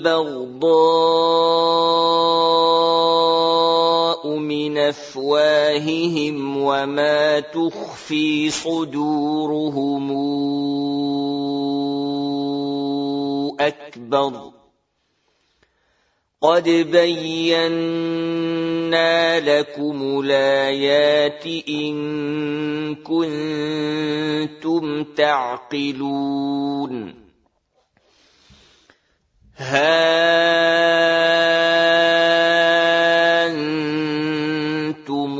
البغضاء من أفواههم وما تخفي صدورهم أكبر قد بينا لكم الآيات إن كنتم تعقلون ها أنتم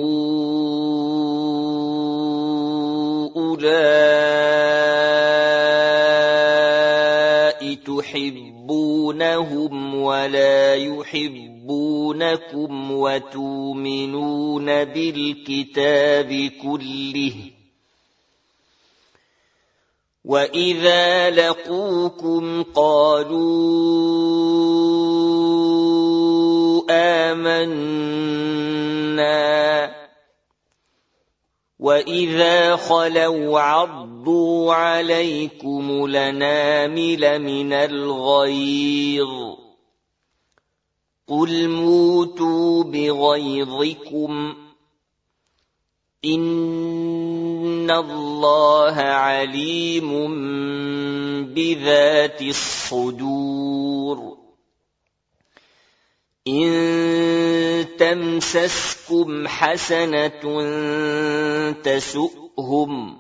أولئك تحبونهم ولا يحبونكم وتؤمنون بالكتاب كله وإذا لقوكم قالوا آمنا وإذا خلوا عضوا عليكم الأنامل من الغيظ قل موتوا بغيظكم إن الله عليم بذات الصدور إن تمسسكم حسنة تسؤهم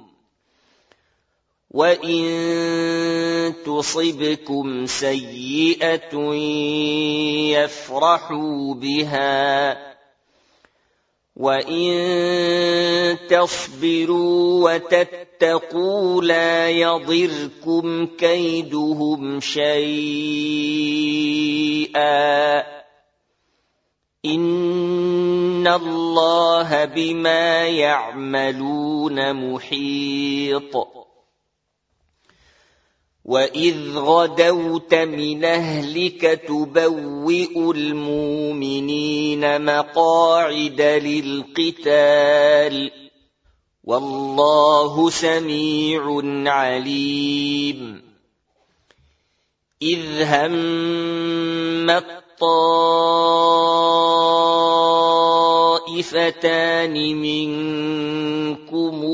وإن تصبكم سيئة يفرحوا بها وإن تصبروا وتتقوا لا يضركم كيدهم شيئا إن الله بما يعملون محيط وإذ غدوت من أهلك تبوئ المؤمنين مقاعد للقتال والله سميع عليم إذ هم الطائفتان منكم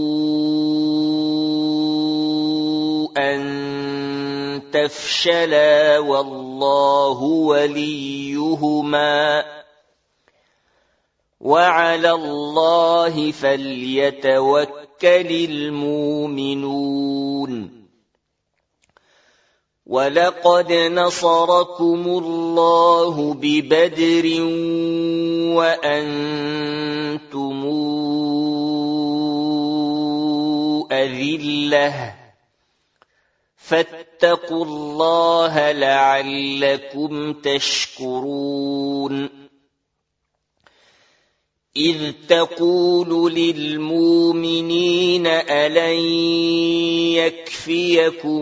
أن تفشلا والله وليهما وعلى الله فليتوكل المؤمنون ولقد نصركم الله ببدر وأنتم أذلة فاتقوا الله لعلكم تشكرون إذ تقول للمؤمنين ألن يكفيكم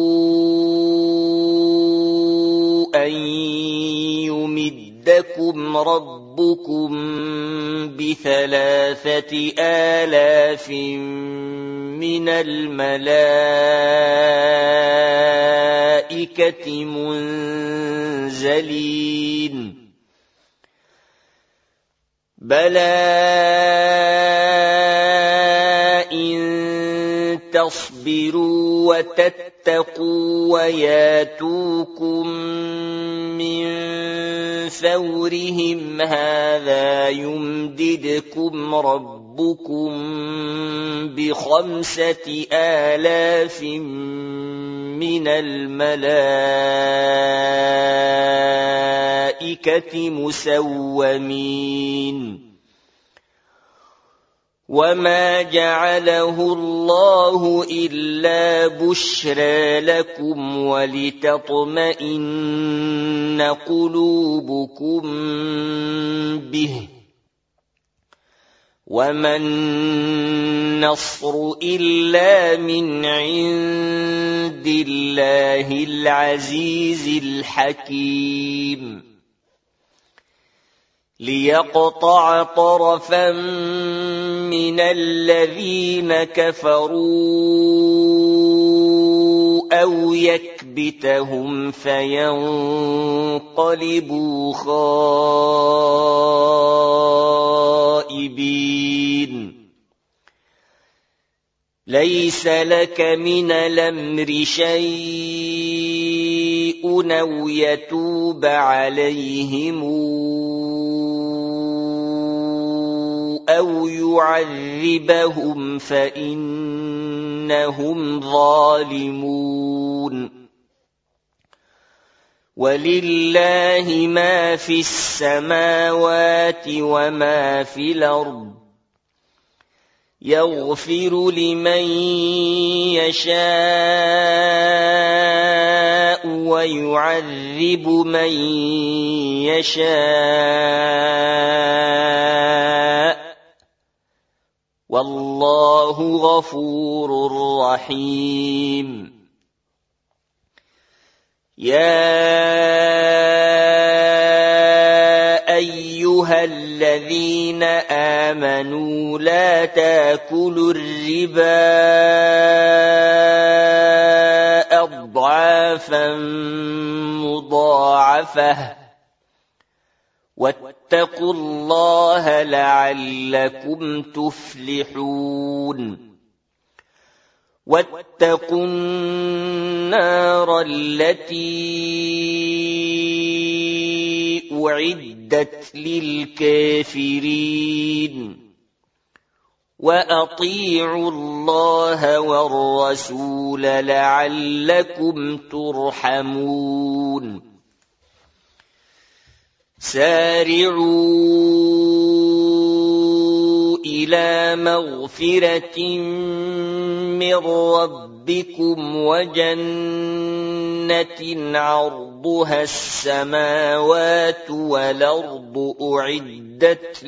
أن يمدكم ربكم بثلاثة آلاف من الملائكة منزلين بلى إن تصبروا وتتقوا وياتوكم من فورهم هذا يمددكم ربكم بخمسة آلاف من الملائكة مسومين وما جعله الله إلا بشرى لكم ولتطمئن قلوبكم به وما النصر إلا من عند الله العزيز الحكيم ليقطع طرفا من الذين كفروا أو يكبتهم يثبتهم فينقلبوا خائبين ليس لك من الأمر شيء أو يتوب عليهم أو يعذبهم فإنهم ظالمون ولله ما في السماوات وما في الأرض يغفر لمن يشاء ويعذب من يشاء والله غفور رحيم يا أيها الذين آمنوا لا تأكلوا الربا أضعافا مضاعفة واتقوا الله لعلكم تفلحون واتقوا النار التي أعدت للكافرين وأطيعوا الله والرسول لعلكم ترحمون سارعوا إلى مغفرة من ربكم وجنة عرضها السماوات والأرض أعدت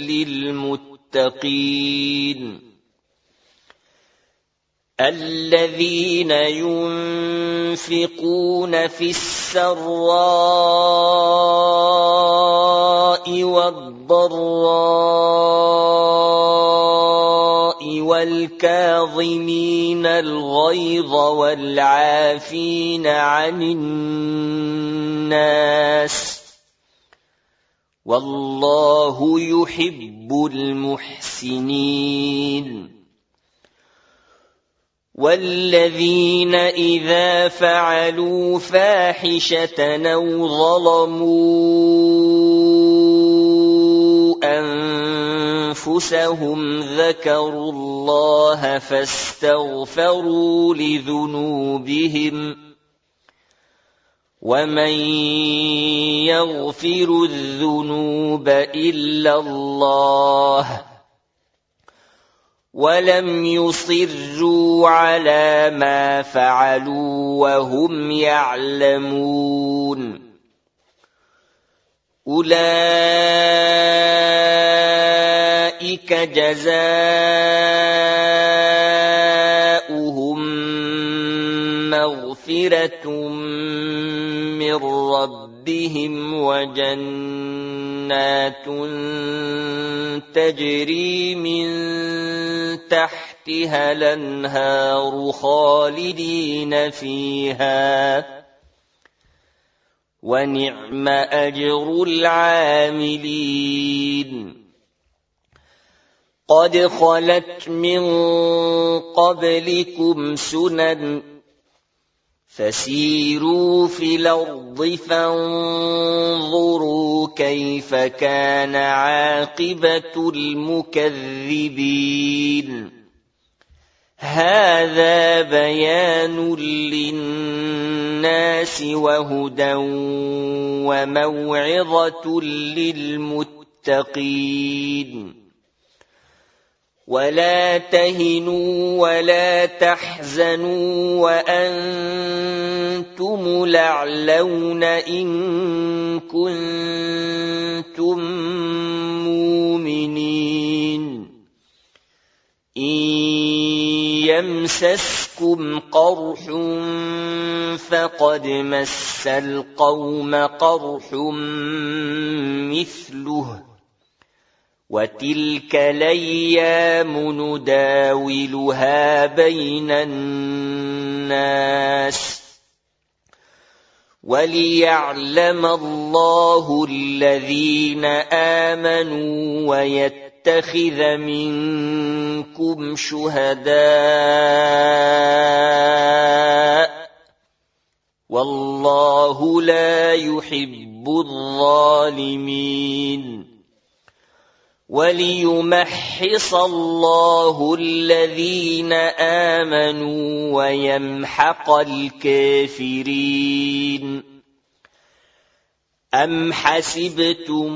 للمتقين الذين ينفقون في السراء والضراء والكاظمين الغيظ والعافين عن الناس والله يحب المحسنين والذين إذا فعلوا فاحشة أو ظلموا أنفسهم ذكروا الله فاستغفروا لذنوبهم ومن يغفر الذنوب إلا الله ولم يصروا على ما فعلوا وهم يعلمون أولئك جزاؤهم مغفرة من ربهم وجنات تجري من تحتها الأنهار خالدين فيها ونعم أجر العاملين قد خلت من قبلكم سنن فسيروا في الأرض فانظروا كيف كان عاقبة المكذبين هذا بيان للناس وهدى وموعظة للمتقين ولا تهنوا ولا تحزنوا وأنتم الأعلون إن كنتم مؤمنين إن يمسسكم قرح فقد مس القوم قرح مثله وتلك الأيام نداولها بين الناس وَلِيَعْلَمَ اللَّهُ الَّذِينَ آمَنُوا وَيَتَّخِذَ مِنكُمْ شُهَدَاءَ وَاللَّهُ لَا يُحِبُّ الظَّالِمِينَ وَلِيُمَحِّصَ اللَّهُ الَّذِينَ آمَنُوا وَيَمْحَقَ الْكَافِرِينَ أَمْ حَسِبْتُمْ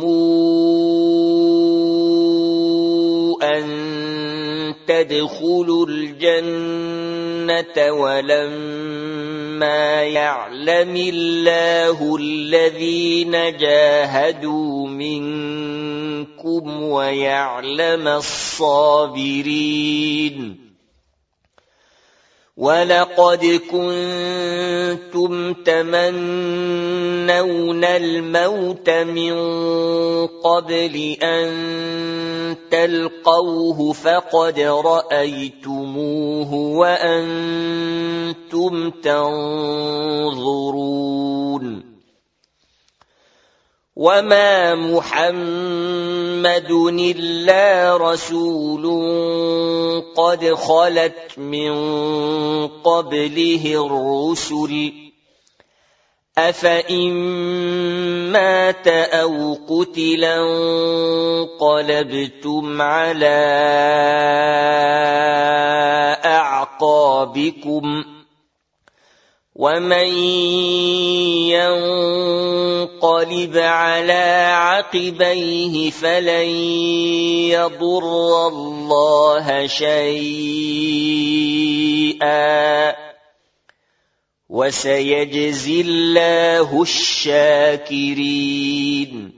أَن تَدْخُلُوا الْجَنَّةَ وَلَمَّا يَعْلَمِ اللَّهُ الَّذِينَ جَاهَدُوا مِنكُمْ وَيَعْلَمَ الصَّابِرِينَ وَلَقَدْ كُنتُمْ تَمَنَّوْنَ الْمَوْتَ مِنْ قَبْلِ أَنْ تَلْقَوْهُ فَقَدْ رَأَيْتُمُوهُ وَأَنْتُمْ تَنْظُرُونَ وَمَا مُحَمَّدٌ إِلَّا رَسُولٌ قَدْ خَلَتْ مِنْ قَبْلِهِ الرُّسُلُ أَفَإِنْ مَاتَ أَوْ قُتِلَ انقَلَبْتُمْ عَلَى أَعْقَابِكُمْ وَمَنْ يَنقَلِبْ عَلَى عَقِبَيْهِ فَلَنْ يَضُرَّ اللَّهَ شَيْئًا وَسَيَجْزِي اللَّهُ الشَّاكِرِينَ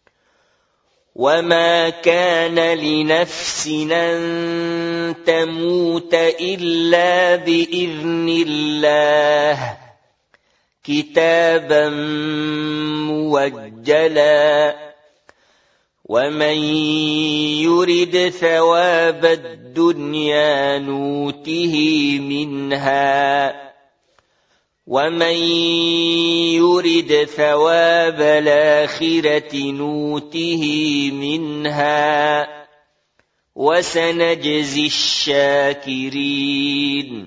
وَمَا كَانَ لِنَفْسٍ أَن تَمُوتَ إِلَّا بِإِذْنِ اللَّهِ كِتَابًا مُوَجَّلًا وَمَن يُرِدْ ثَوَابَ الدُّنْيَا نُؤْتِهِ مِنْهَا وَمَن يُرِدْ ثَوَابَ الْآخِرَةِ نُؤْتِهِ مِنْهَا وَسَنَجْزِي الشَّاكِرِينَ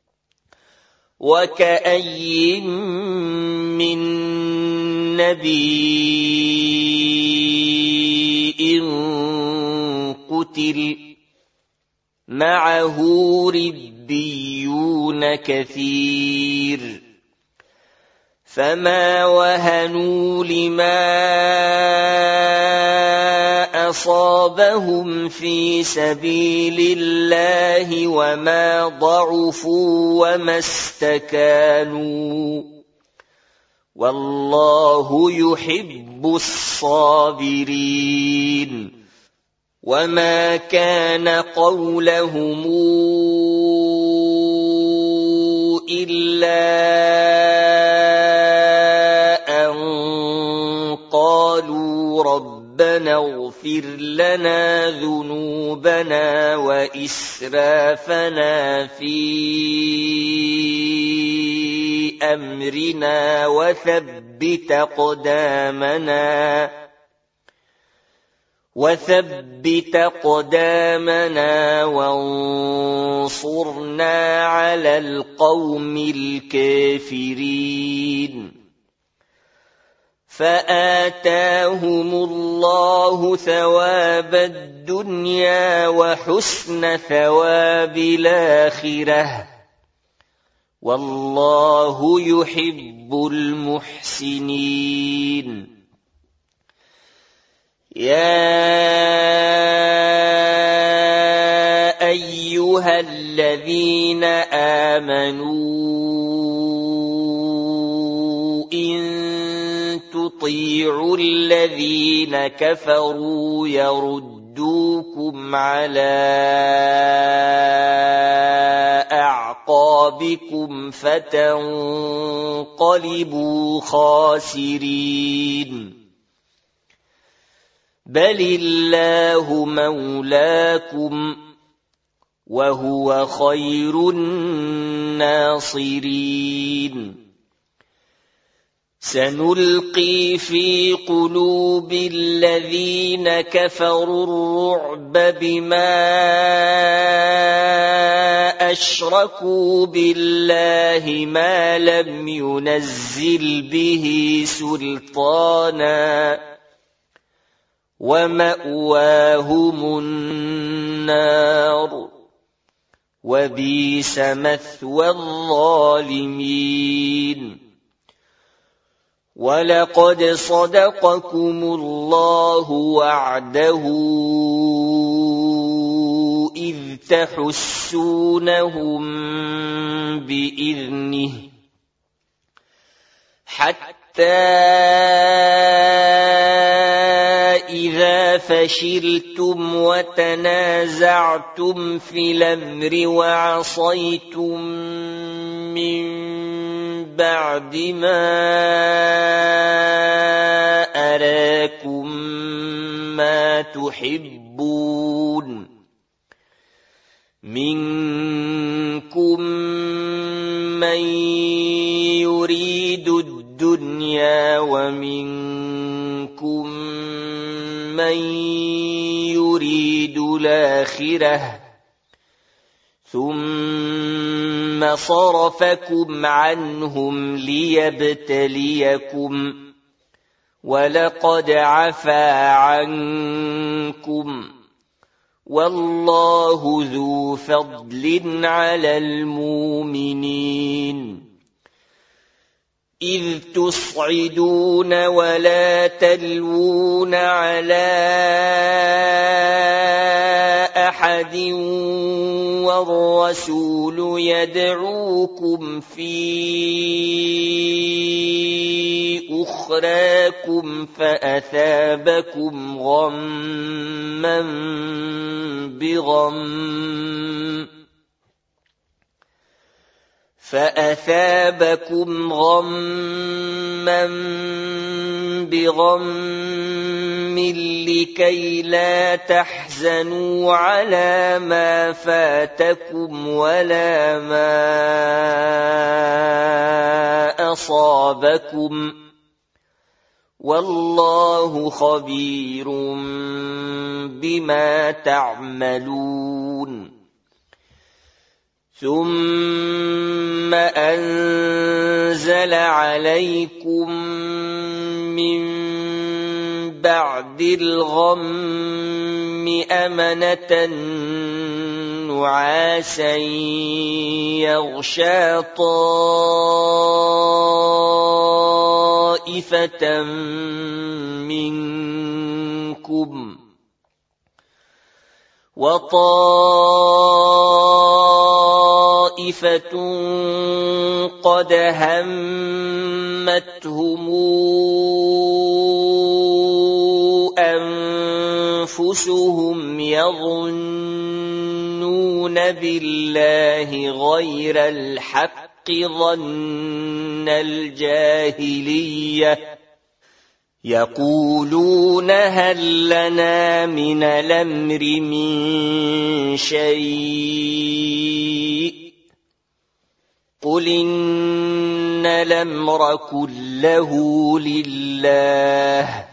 وَكَأَيٍّ مِّن نَّبِيٍّ قُتِلَ مَعَهُ رِبِّيُّونَ كَثِيرٌ فَمَا وَهَنُوا لِمَا أَصَابَهُمْ فِي سَبِيلِ اللَّهِ وَمَا ضَعُفُوا وَمَا اسْتَكَانُوا وَاللَّهُ يُحِبُّ الصَّابِرِينَ وَمَا كَانَ قَوْلَهُمْ إِلَّا أَن قَالُوا رَبَّنَا اغْفِرْ لَنَا ذُنُوبَنَا وَإِسْرَافَنَا فِي أَمْرِنَا وَثَبِّتْ أَقْدَامَنَا وَثَبِّتْ أَقْدَامَنَا وَانصُرْنَا عَلَى الْقَوْمِ الْكَافِرِينَ فَآتَاهُمُ اللَّهُ ثَوَابَ الدُّنْيَا وَحُسْنَ ثَوَابِ الْآخِرَةِ وَاللَّهُ يُحِبُّ الْمُحْسِنِينَ يَا أَيُّهَا الَّذِينَ آمَنُوا إِن تُطِيعُوا الَّذِينَ كَفَرُوا يَرُدُّوكُمْ عَلَى أَعْقَابِكُمْ فَتَنقَلِبُوا خَاسِرِينَ بَلِ اللَّهُ مَوْلَاكُمْ وَهُوَ خَيْرُ النَّاصِرِينَ سنلقي في قلوب الذين كفروا الرعب بما أشركوا بالله ما لم ينزل به سلطانا ومأواهم النار وبئس مثوى الظالمين ولقد صدقكم الله وعده إذ تحسونهم بإذنه حتى إذا فشلتم وتنازعتم في الأمر وعصيتم من بعد ما أراكم ما تحبون منكم من يريد الدنيا ومنكم من يريد الآخرة ثم صرفكم عنهم ليبتليكم ولقد عفا عنكم والله ذو فضل على المؤمنين إذ تصعدون ولا تلوون على أحد والرسول يدعوكم في أخراكم فأثابكم غما بغم فأثابكم غما بغم لكي لا تحزنوا على ما فاتكم ولا ما أصابكم والله خبير بما تعملون ثم أنزل عليكم من بعد الغم أمنة نعاسا يغشى طائفة منكم وطائفة قد همتهم أنفسهم يظنون بالله غير الحق ظن الجاهلية يقولون هل لنا من الأمر من شيء قل إن الأمر كله لله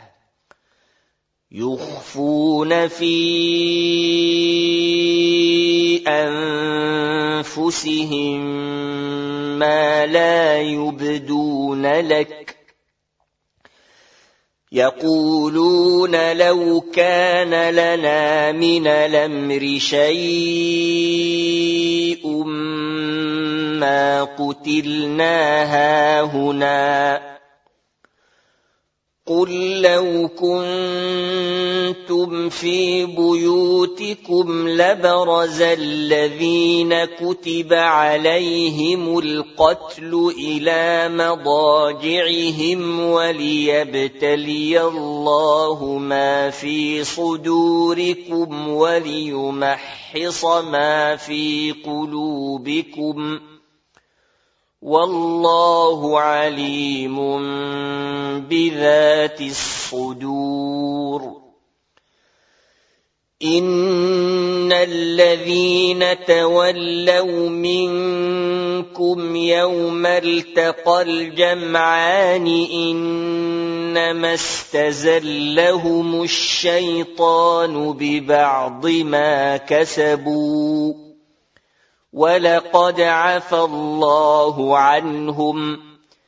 يخفون في أنفسهم ما لا يبدون لك يقولون لو كان لنا من الأمر شيء ما قتلنا هاهنا قل لو كنتم في بيوتكم لبرز الذين كتب عليهم القتل إلى مضاجعهم وليبتلي الله ما في صدوركم وليمحص ما في قلوبكم والله عليم بذات الصدور إن الذين تولوا منكم يوم التقى الجمعان إنما استزلهم الشيطان ببعض ما كسبوا ولقد عفى الله عنهم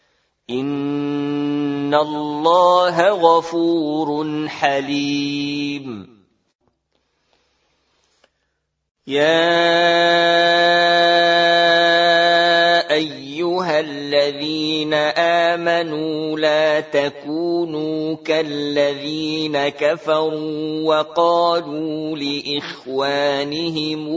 إن الله غفور حليم. يا أيها الذين آمنوا لا تكونوا كالذين كفروا وقالوا لإخوانهم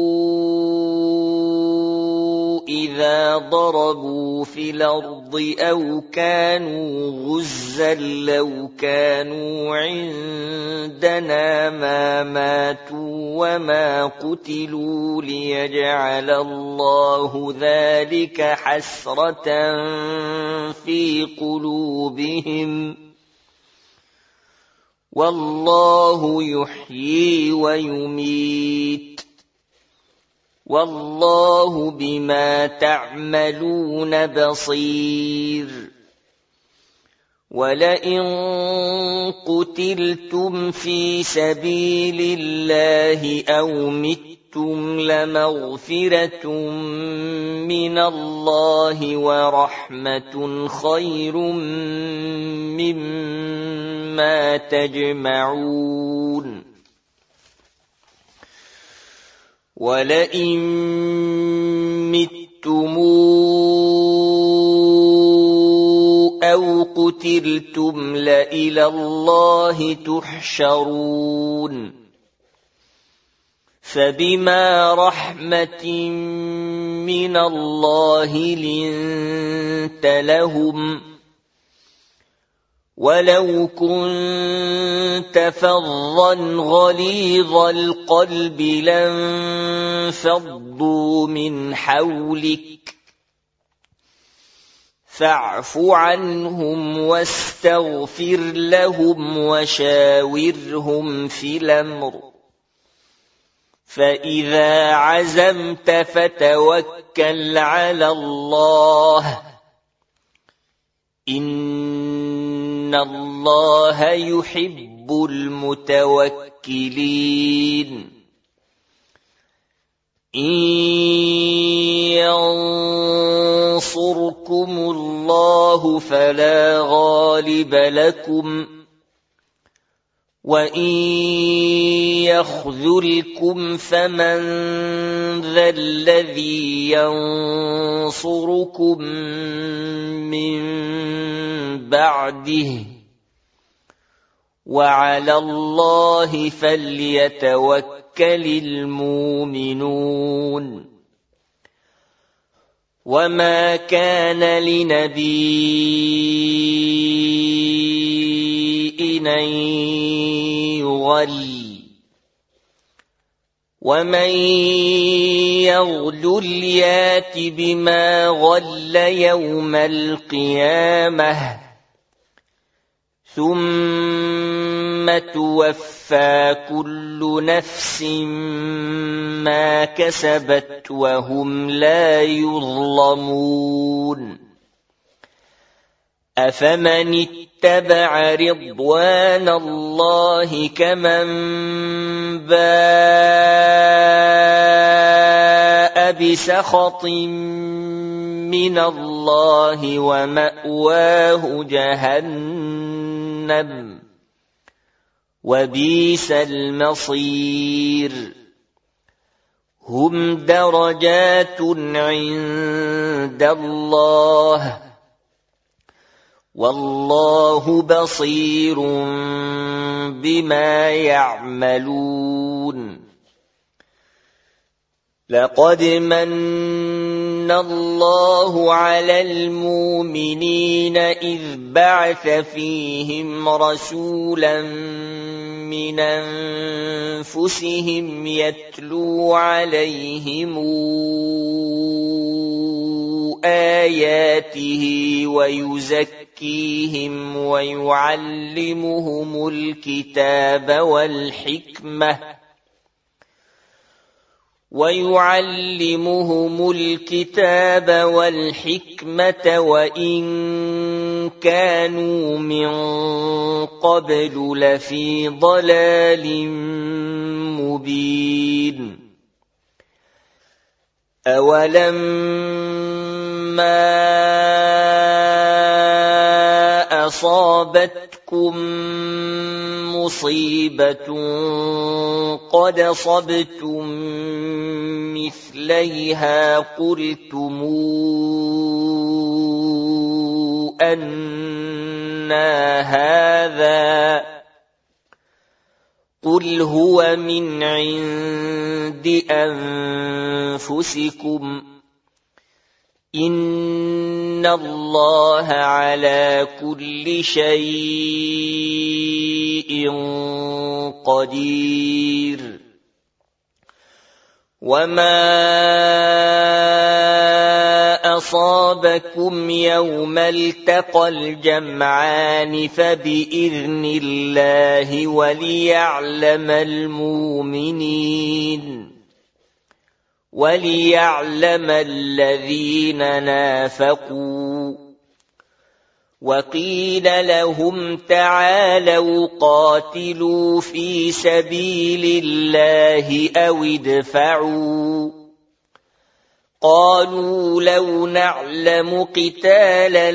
إذا ضربوا في الأرض أو كانوا غزا لو كانوا عندنا ما ماتوا وما قتلوا ليجعل الله ذلك حسرة في قلوبهم والله يحيي ويميت والله بما تعملون بصير. ولئن قتلتم في سبيل الله أو متم لمغفرة من الله ورحمة خير مما تجمعون. ولئن متم أو قتلتم لإلى الله تحشرون. فبما رحمة من الله لنت لهم ولو كنت فظا غليظ القلب لانفضوا من حولك فاعف عنهم واستغفر لهم وشاورهم في الأمر فإذا عزمت فتوكل على الله إن الله يحب المتوكلين. إن ينصركم الله فلا غالب لكم وإن يخذلكم فمن ذا الذي ينصركم من بعده وعلى الله فليتوكل المؤمنون. وما كان لنبي أن يغل ومن يغل يات بما غل يوم القيامة ثم توفى كل نفس ما كسبت وهم لا يظلمون. أفمن اتبع رضوان الله كمن باء بسخط من الله ومأواه جهنم وبئس المصير. هم درجات عند الله والله بصير بما يعملون. لقد من الله على المؤمنين إذ بعث فيهم رسولا من أنفسهم يتلو عليهم آياته ويزكيهم ويعلمهم الكتاب والحكمة ويعلمهم الكتاب والحكمة وإن كانوا من قبل لفي ضلال مبين أولما أصابتكم مصيبة قد أصبتم مثليها قلتم أنى هذا قل هو من عند أنفسكم إن الله على كل شيء قدير وما أصابكم يوم التقى الجمعان فبإذن الله وليعلم المؤمنين وليعلم الذين نافقوا وقيل لهم تعالوا قاتلوا في سبيل الله أو ادفعوا قالوا لو نعلم قتالا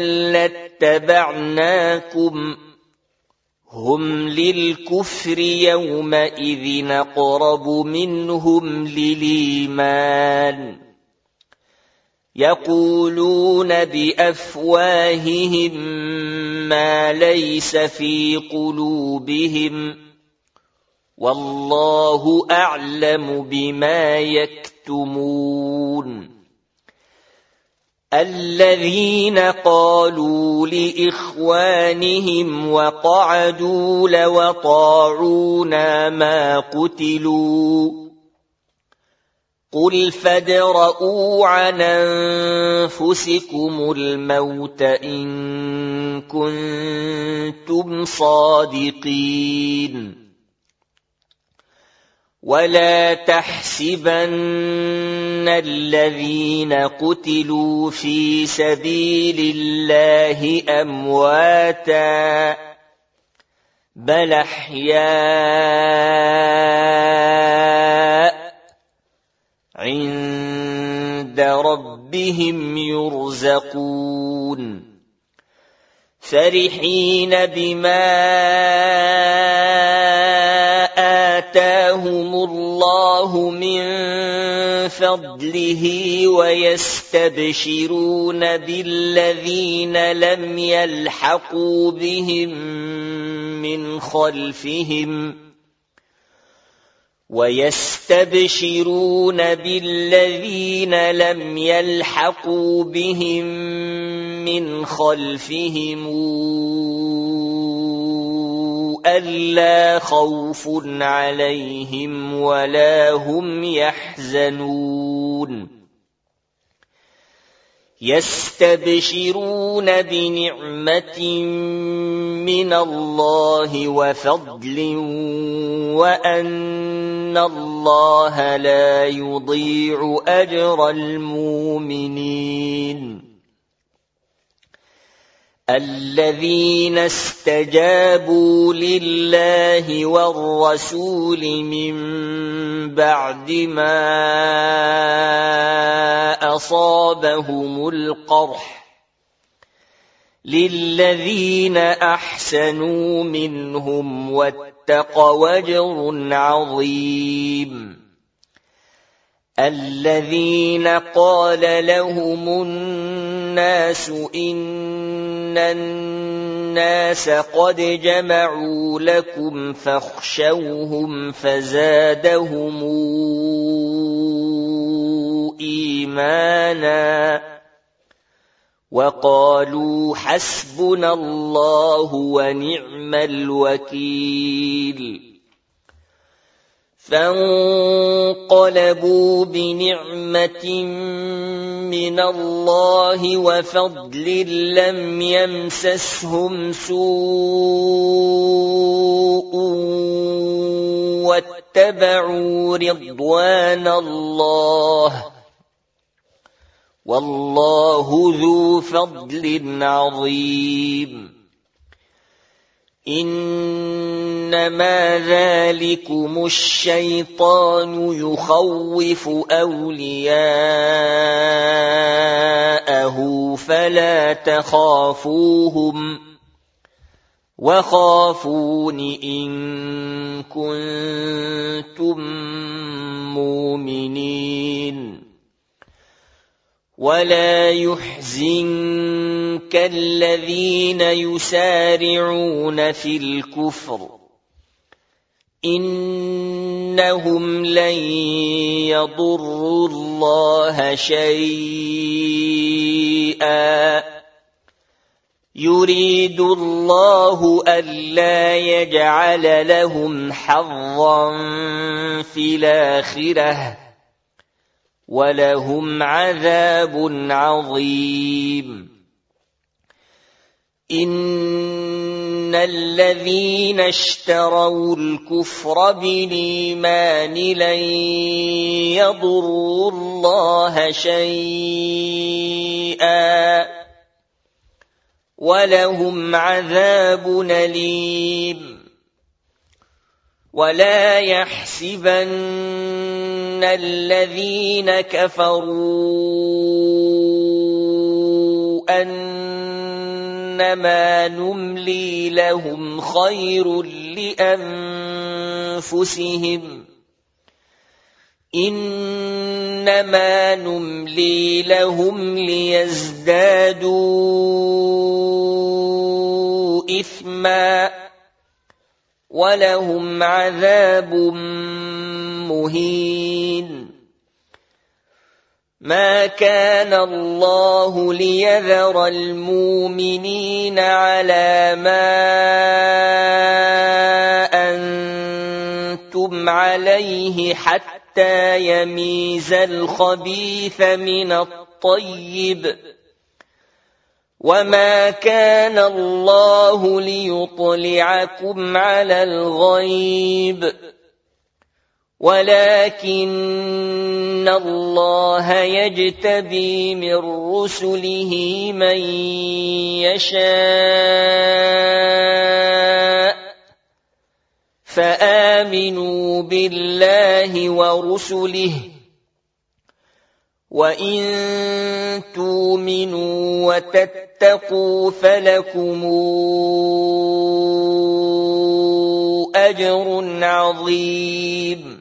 لاتبعناكم هم للكفر يومئذ أقرب منهم للإيمان يقولون بأفواههم ما ليس في قلوبهم والله أعلم بما يكتمون الذين قالوا لإخوانهم وقعدوا لو طاعونا ما قتلوا قل فادرءوا عن أنفسكم الموت إن كنتم صادقين ولا تحسبن الذين قتلوا في سبيل الله أمواتا بل أحياء عند ربهم يرزقون فرحين بما آتاهم الله من فضله ويستبشرون بالذين لم يلحقوا بهم من خلفهم ويستبشرون بالذين لم يلحقوا بهم من خلفهم ألا خوف عليهم ولا هم يحزنون يستبشرون بنعمة من الله وفضل وأن الله لا يضيع أجر المؤمنين الذين استجابوا لله والرسول من بعد ما أصابهم القرح للذين أحسنوا منهم واتقوا أجر عظيم الذين قال لهم الناس إن الناس قد جمعوا لكم فاخشوهم فزادهم إيمانا وقالوا حسبنا الله ونعم الوكيل فانقلبوا بنعمة من الله وفضل لم يمسسهم سوء واتبعوا رضوان الله والله ذو فضل عظيم إنما ذلكم الشيطان يخوف أولياءه فلا تخافوهم وخافون إن كنتم مؤمنين ولا يحزنك الذين يسارعون في الكفر إنهم لن يضروا الله شيئا يريد الله ألا يجعل لهم حظا في الآخرة ولهم عذاب عظيم إن الذين اشتروا الكفر بالإيمان لن يضروا الله شيئا ولهم عذاب أليم ولا يحسبن الذين كفروا أنما نملي لهم خير لأنفسهم إنما نملي لهم ليزدادوا إثما ولهم عذاب مهين ما كان الله ليذر المؤمنين على ما أنتم عليه حتى يميز الخبيث من الطيب وما كان الله ليطلعكم على الغيب ولكن الله يجتبي من رسله من يشاء فآمنوا بالله ورسله وإن تؤمنوا وتتقوا فلكم أجر عظيم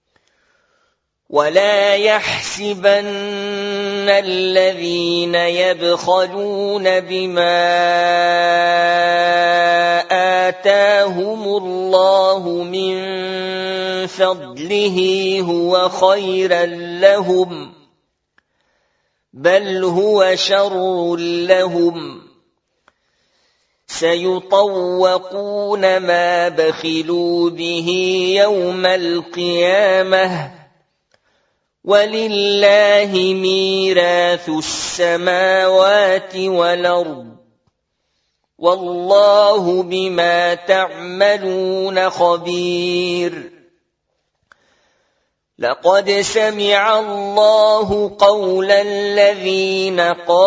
ولا يحسبن الذين يبخلون بما آتاهم الله من فضله هو خيرا لهم بل هو شر لهم سيطوقون ما بخلوا به يوم القيامة ولله ميراث السماوات والأرض والله بما تعملون خبير لقد سمع الله قول الذين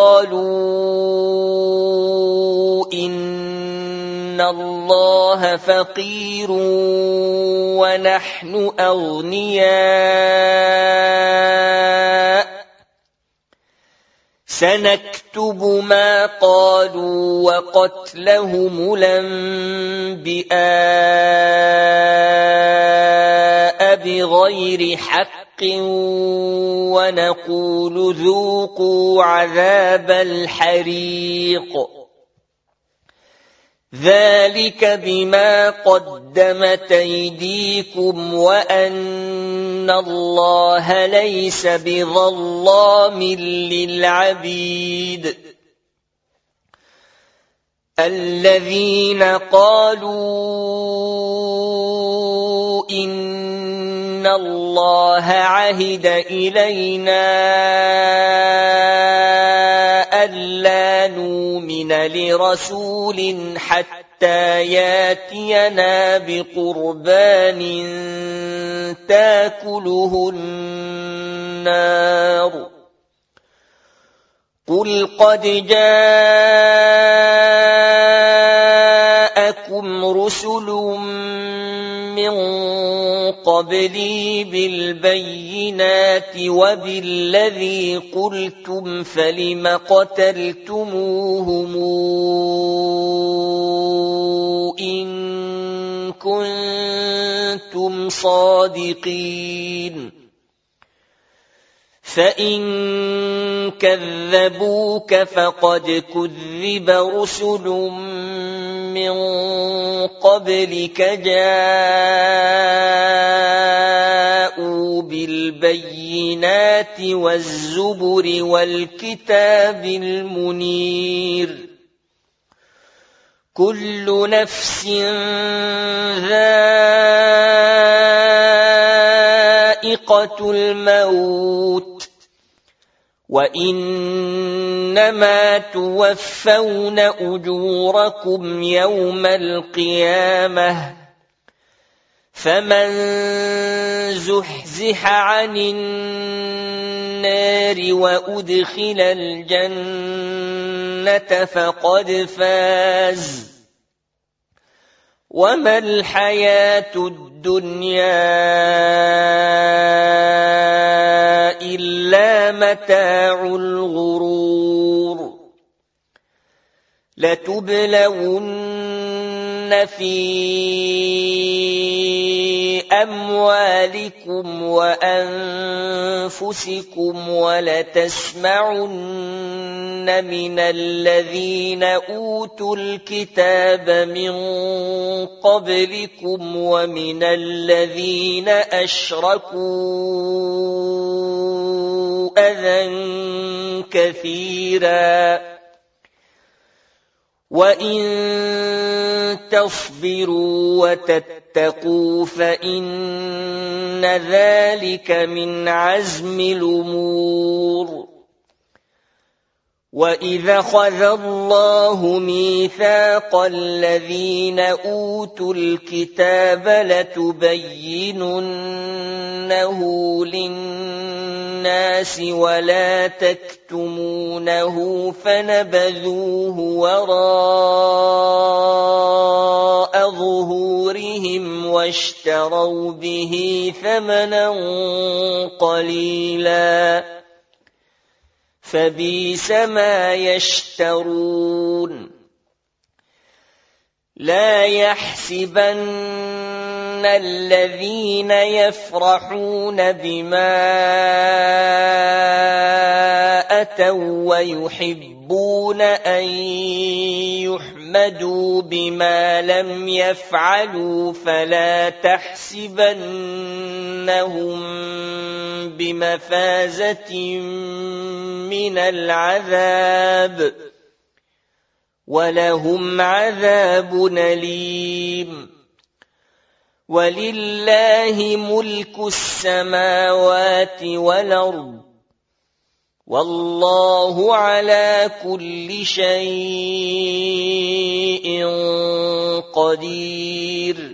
قالوا إن الله فقير ونحن أغنياء سنكتب ما قالوا وقتلهم الأنبياء بغير حق ونقول ذوقوا عذاب الحريق ذلك بما قدمت أيديكم وأن الله ليس بظلام للعبيد الذين قالوا إن الله عهد إلينا ألا نؤمن لرسول حتى حتى ياتينا بقربان تاكله النار قل قد جاءكم رسل من قبلي بالبينات وبالذي قلتم فلم قتلتموهم إن كنتم صادقين فإن كذبوك فقد كذب رسل من قبلك جاءوا بالبينات والزبر والكتاب المنير كل نفس ذائقة الموت وإنما توفون أجوركم يوم القيامة فمن زحزح عن النار وأدخل الجنة فقد فاز وما الحياة الدنيا إلا متاع الغرور لتبلون في أموالكم وأنفسكم ولتسمعن من الذين أوتوا الكتاب من قبلكم ومن الذين أشركوا أذى كثيرا وإن تصبروا وتتقوا فإن ذلك من عزم الأمور وإذا خذ الله ميثاق الذين أوتوا الكتاب لتبيننه للناس ولا تكتمونه فنبذوه وراء ظهورهم واشتروا به ثمنا قليلا فبئس ما يشترون لا يحسبن الذين يفرحون بما أتوا ويحبون أن يحمدوا بما لم يفعلوا فلا تحسبنهم بمفازة من العذاب ولهم عذاب أليم ولله ملك السماوات والأرض والله على كل شيء قدير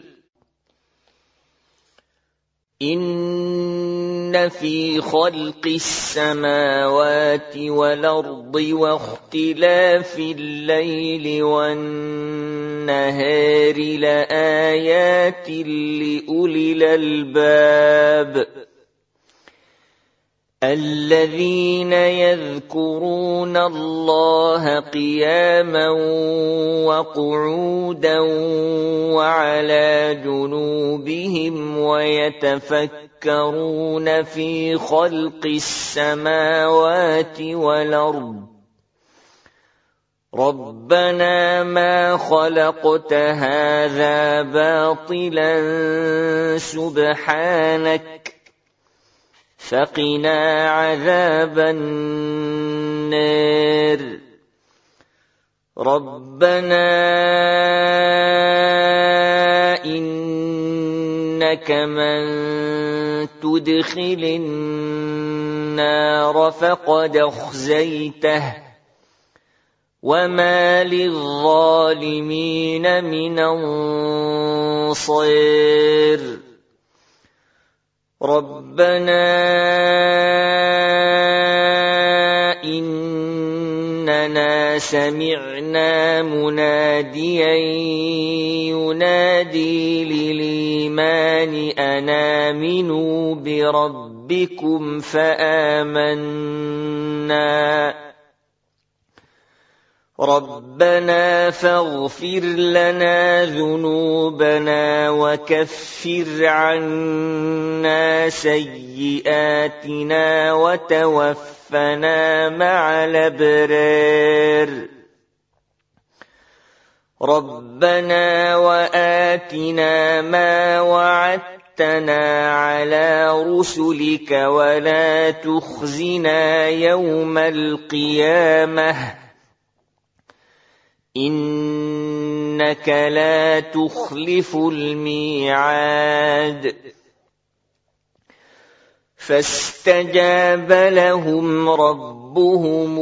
إن في خلق السماوات والأرض واختلاف الليل والنهار لآيات لأولي الألباب الذين يذكرون الله قياما وقعودا وعلى جنوبهم ويتفكرون في خلق السماوات والأرض ربنا ما خلقت هذا باطلا سبحانك فقنا عذاب النار ربنا إنك من تدخل النار فقد أخزيته وما للظالمين من أنصير ربنا إننا سمعنا مناديا ينادي للإيمان أن آمنوا بربكم فآمنا ربنا فاغفر لنا ذنوبنا وكفر عنا سيئاتنا وتوفنا مع الأبرار ربنا وآتنا ما وعدتنا على رسلك ولا تخزنا يوم القيامة إنك لا تخلف الميعاد فاستجاب لهم ربهم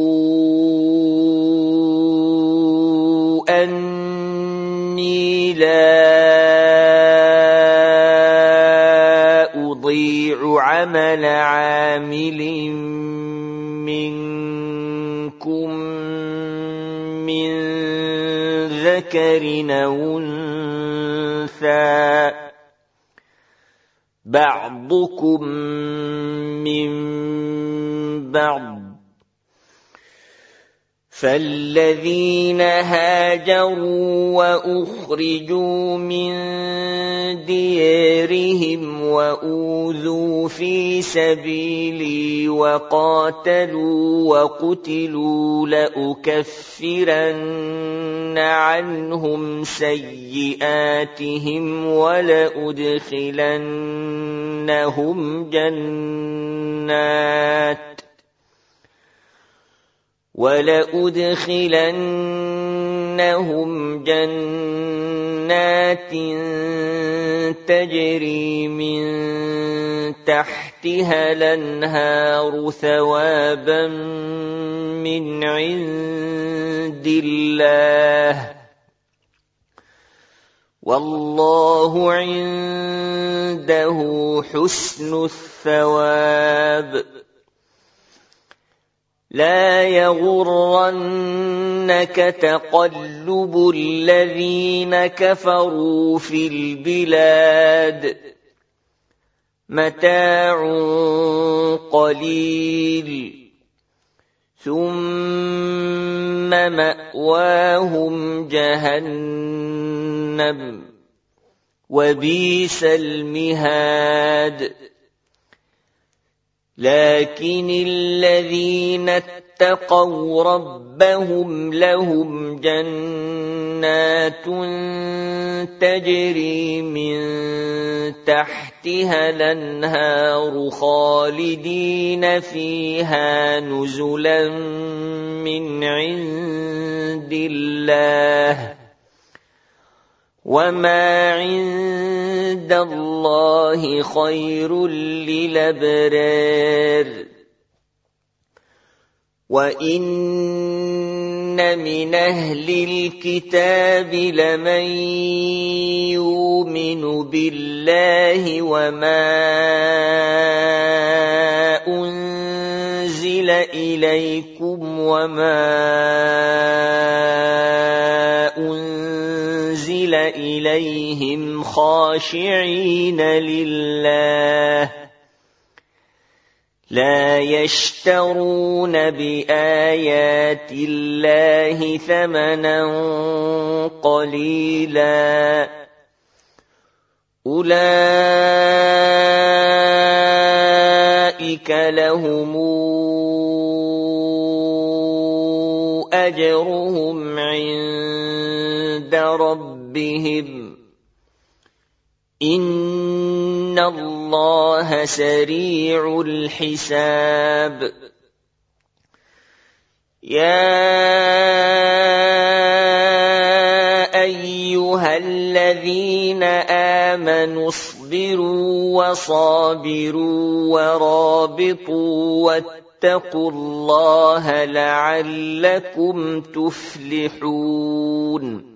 أني لا أضيع عمل عامل منكم من ذكر أو أنثى بعضكم من بعض فالذين هاجروا وأخرجوا من ديارهم وأوذوا في سبيلي وقاتلوا وقتلوا لأكفرن عنهم سيئاتهم ولأدخلنهم جنات ولأدخلنهم جنات تجري من تحتها الأنهار ثوابا من عند الله والله عنده حسن الثواب لا يغرنك تقلب الذين كفروا في البلاد متاع قليل ثم مأواهم جهنم وبئس المهاد لكن الذين اتقوا ربهم لهم جنات تجري من تحتها الأنهار خالدين فيها نزلا من عند الله وما عند الله خير للأبرار وإن من أهل الكتاب لمن يؤمن بالله وما أنزل إليكم وما أنزل إليهم خاشعين لله لا يشترون بآيات الله ثمنا قليلا أولئك لهم أجرهم عند ربهم إن الله سريع الحساب يا أيها الذين آمنوا اصبروا وصابروا ورابطوا واتقوا الله لعلكم تفلحون.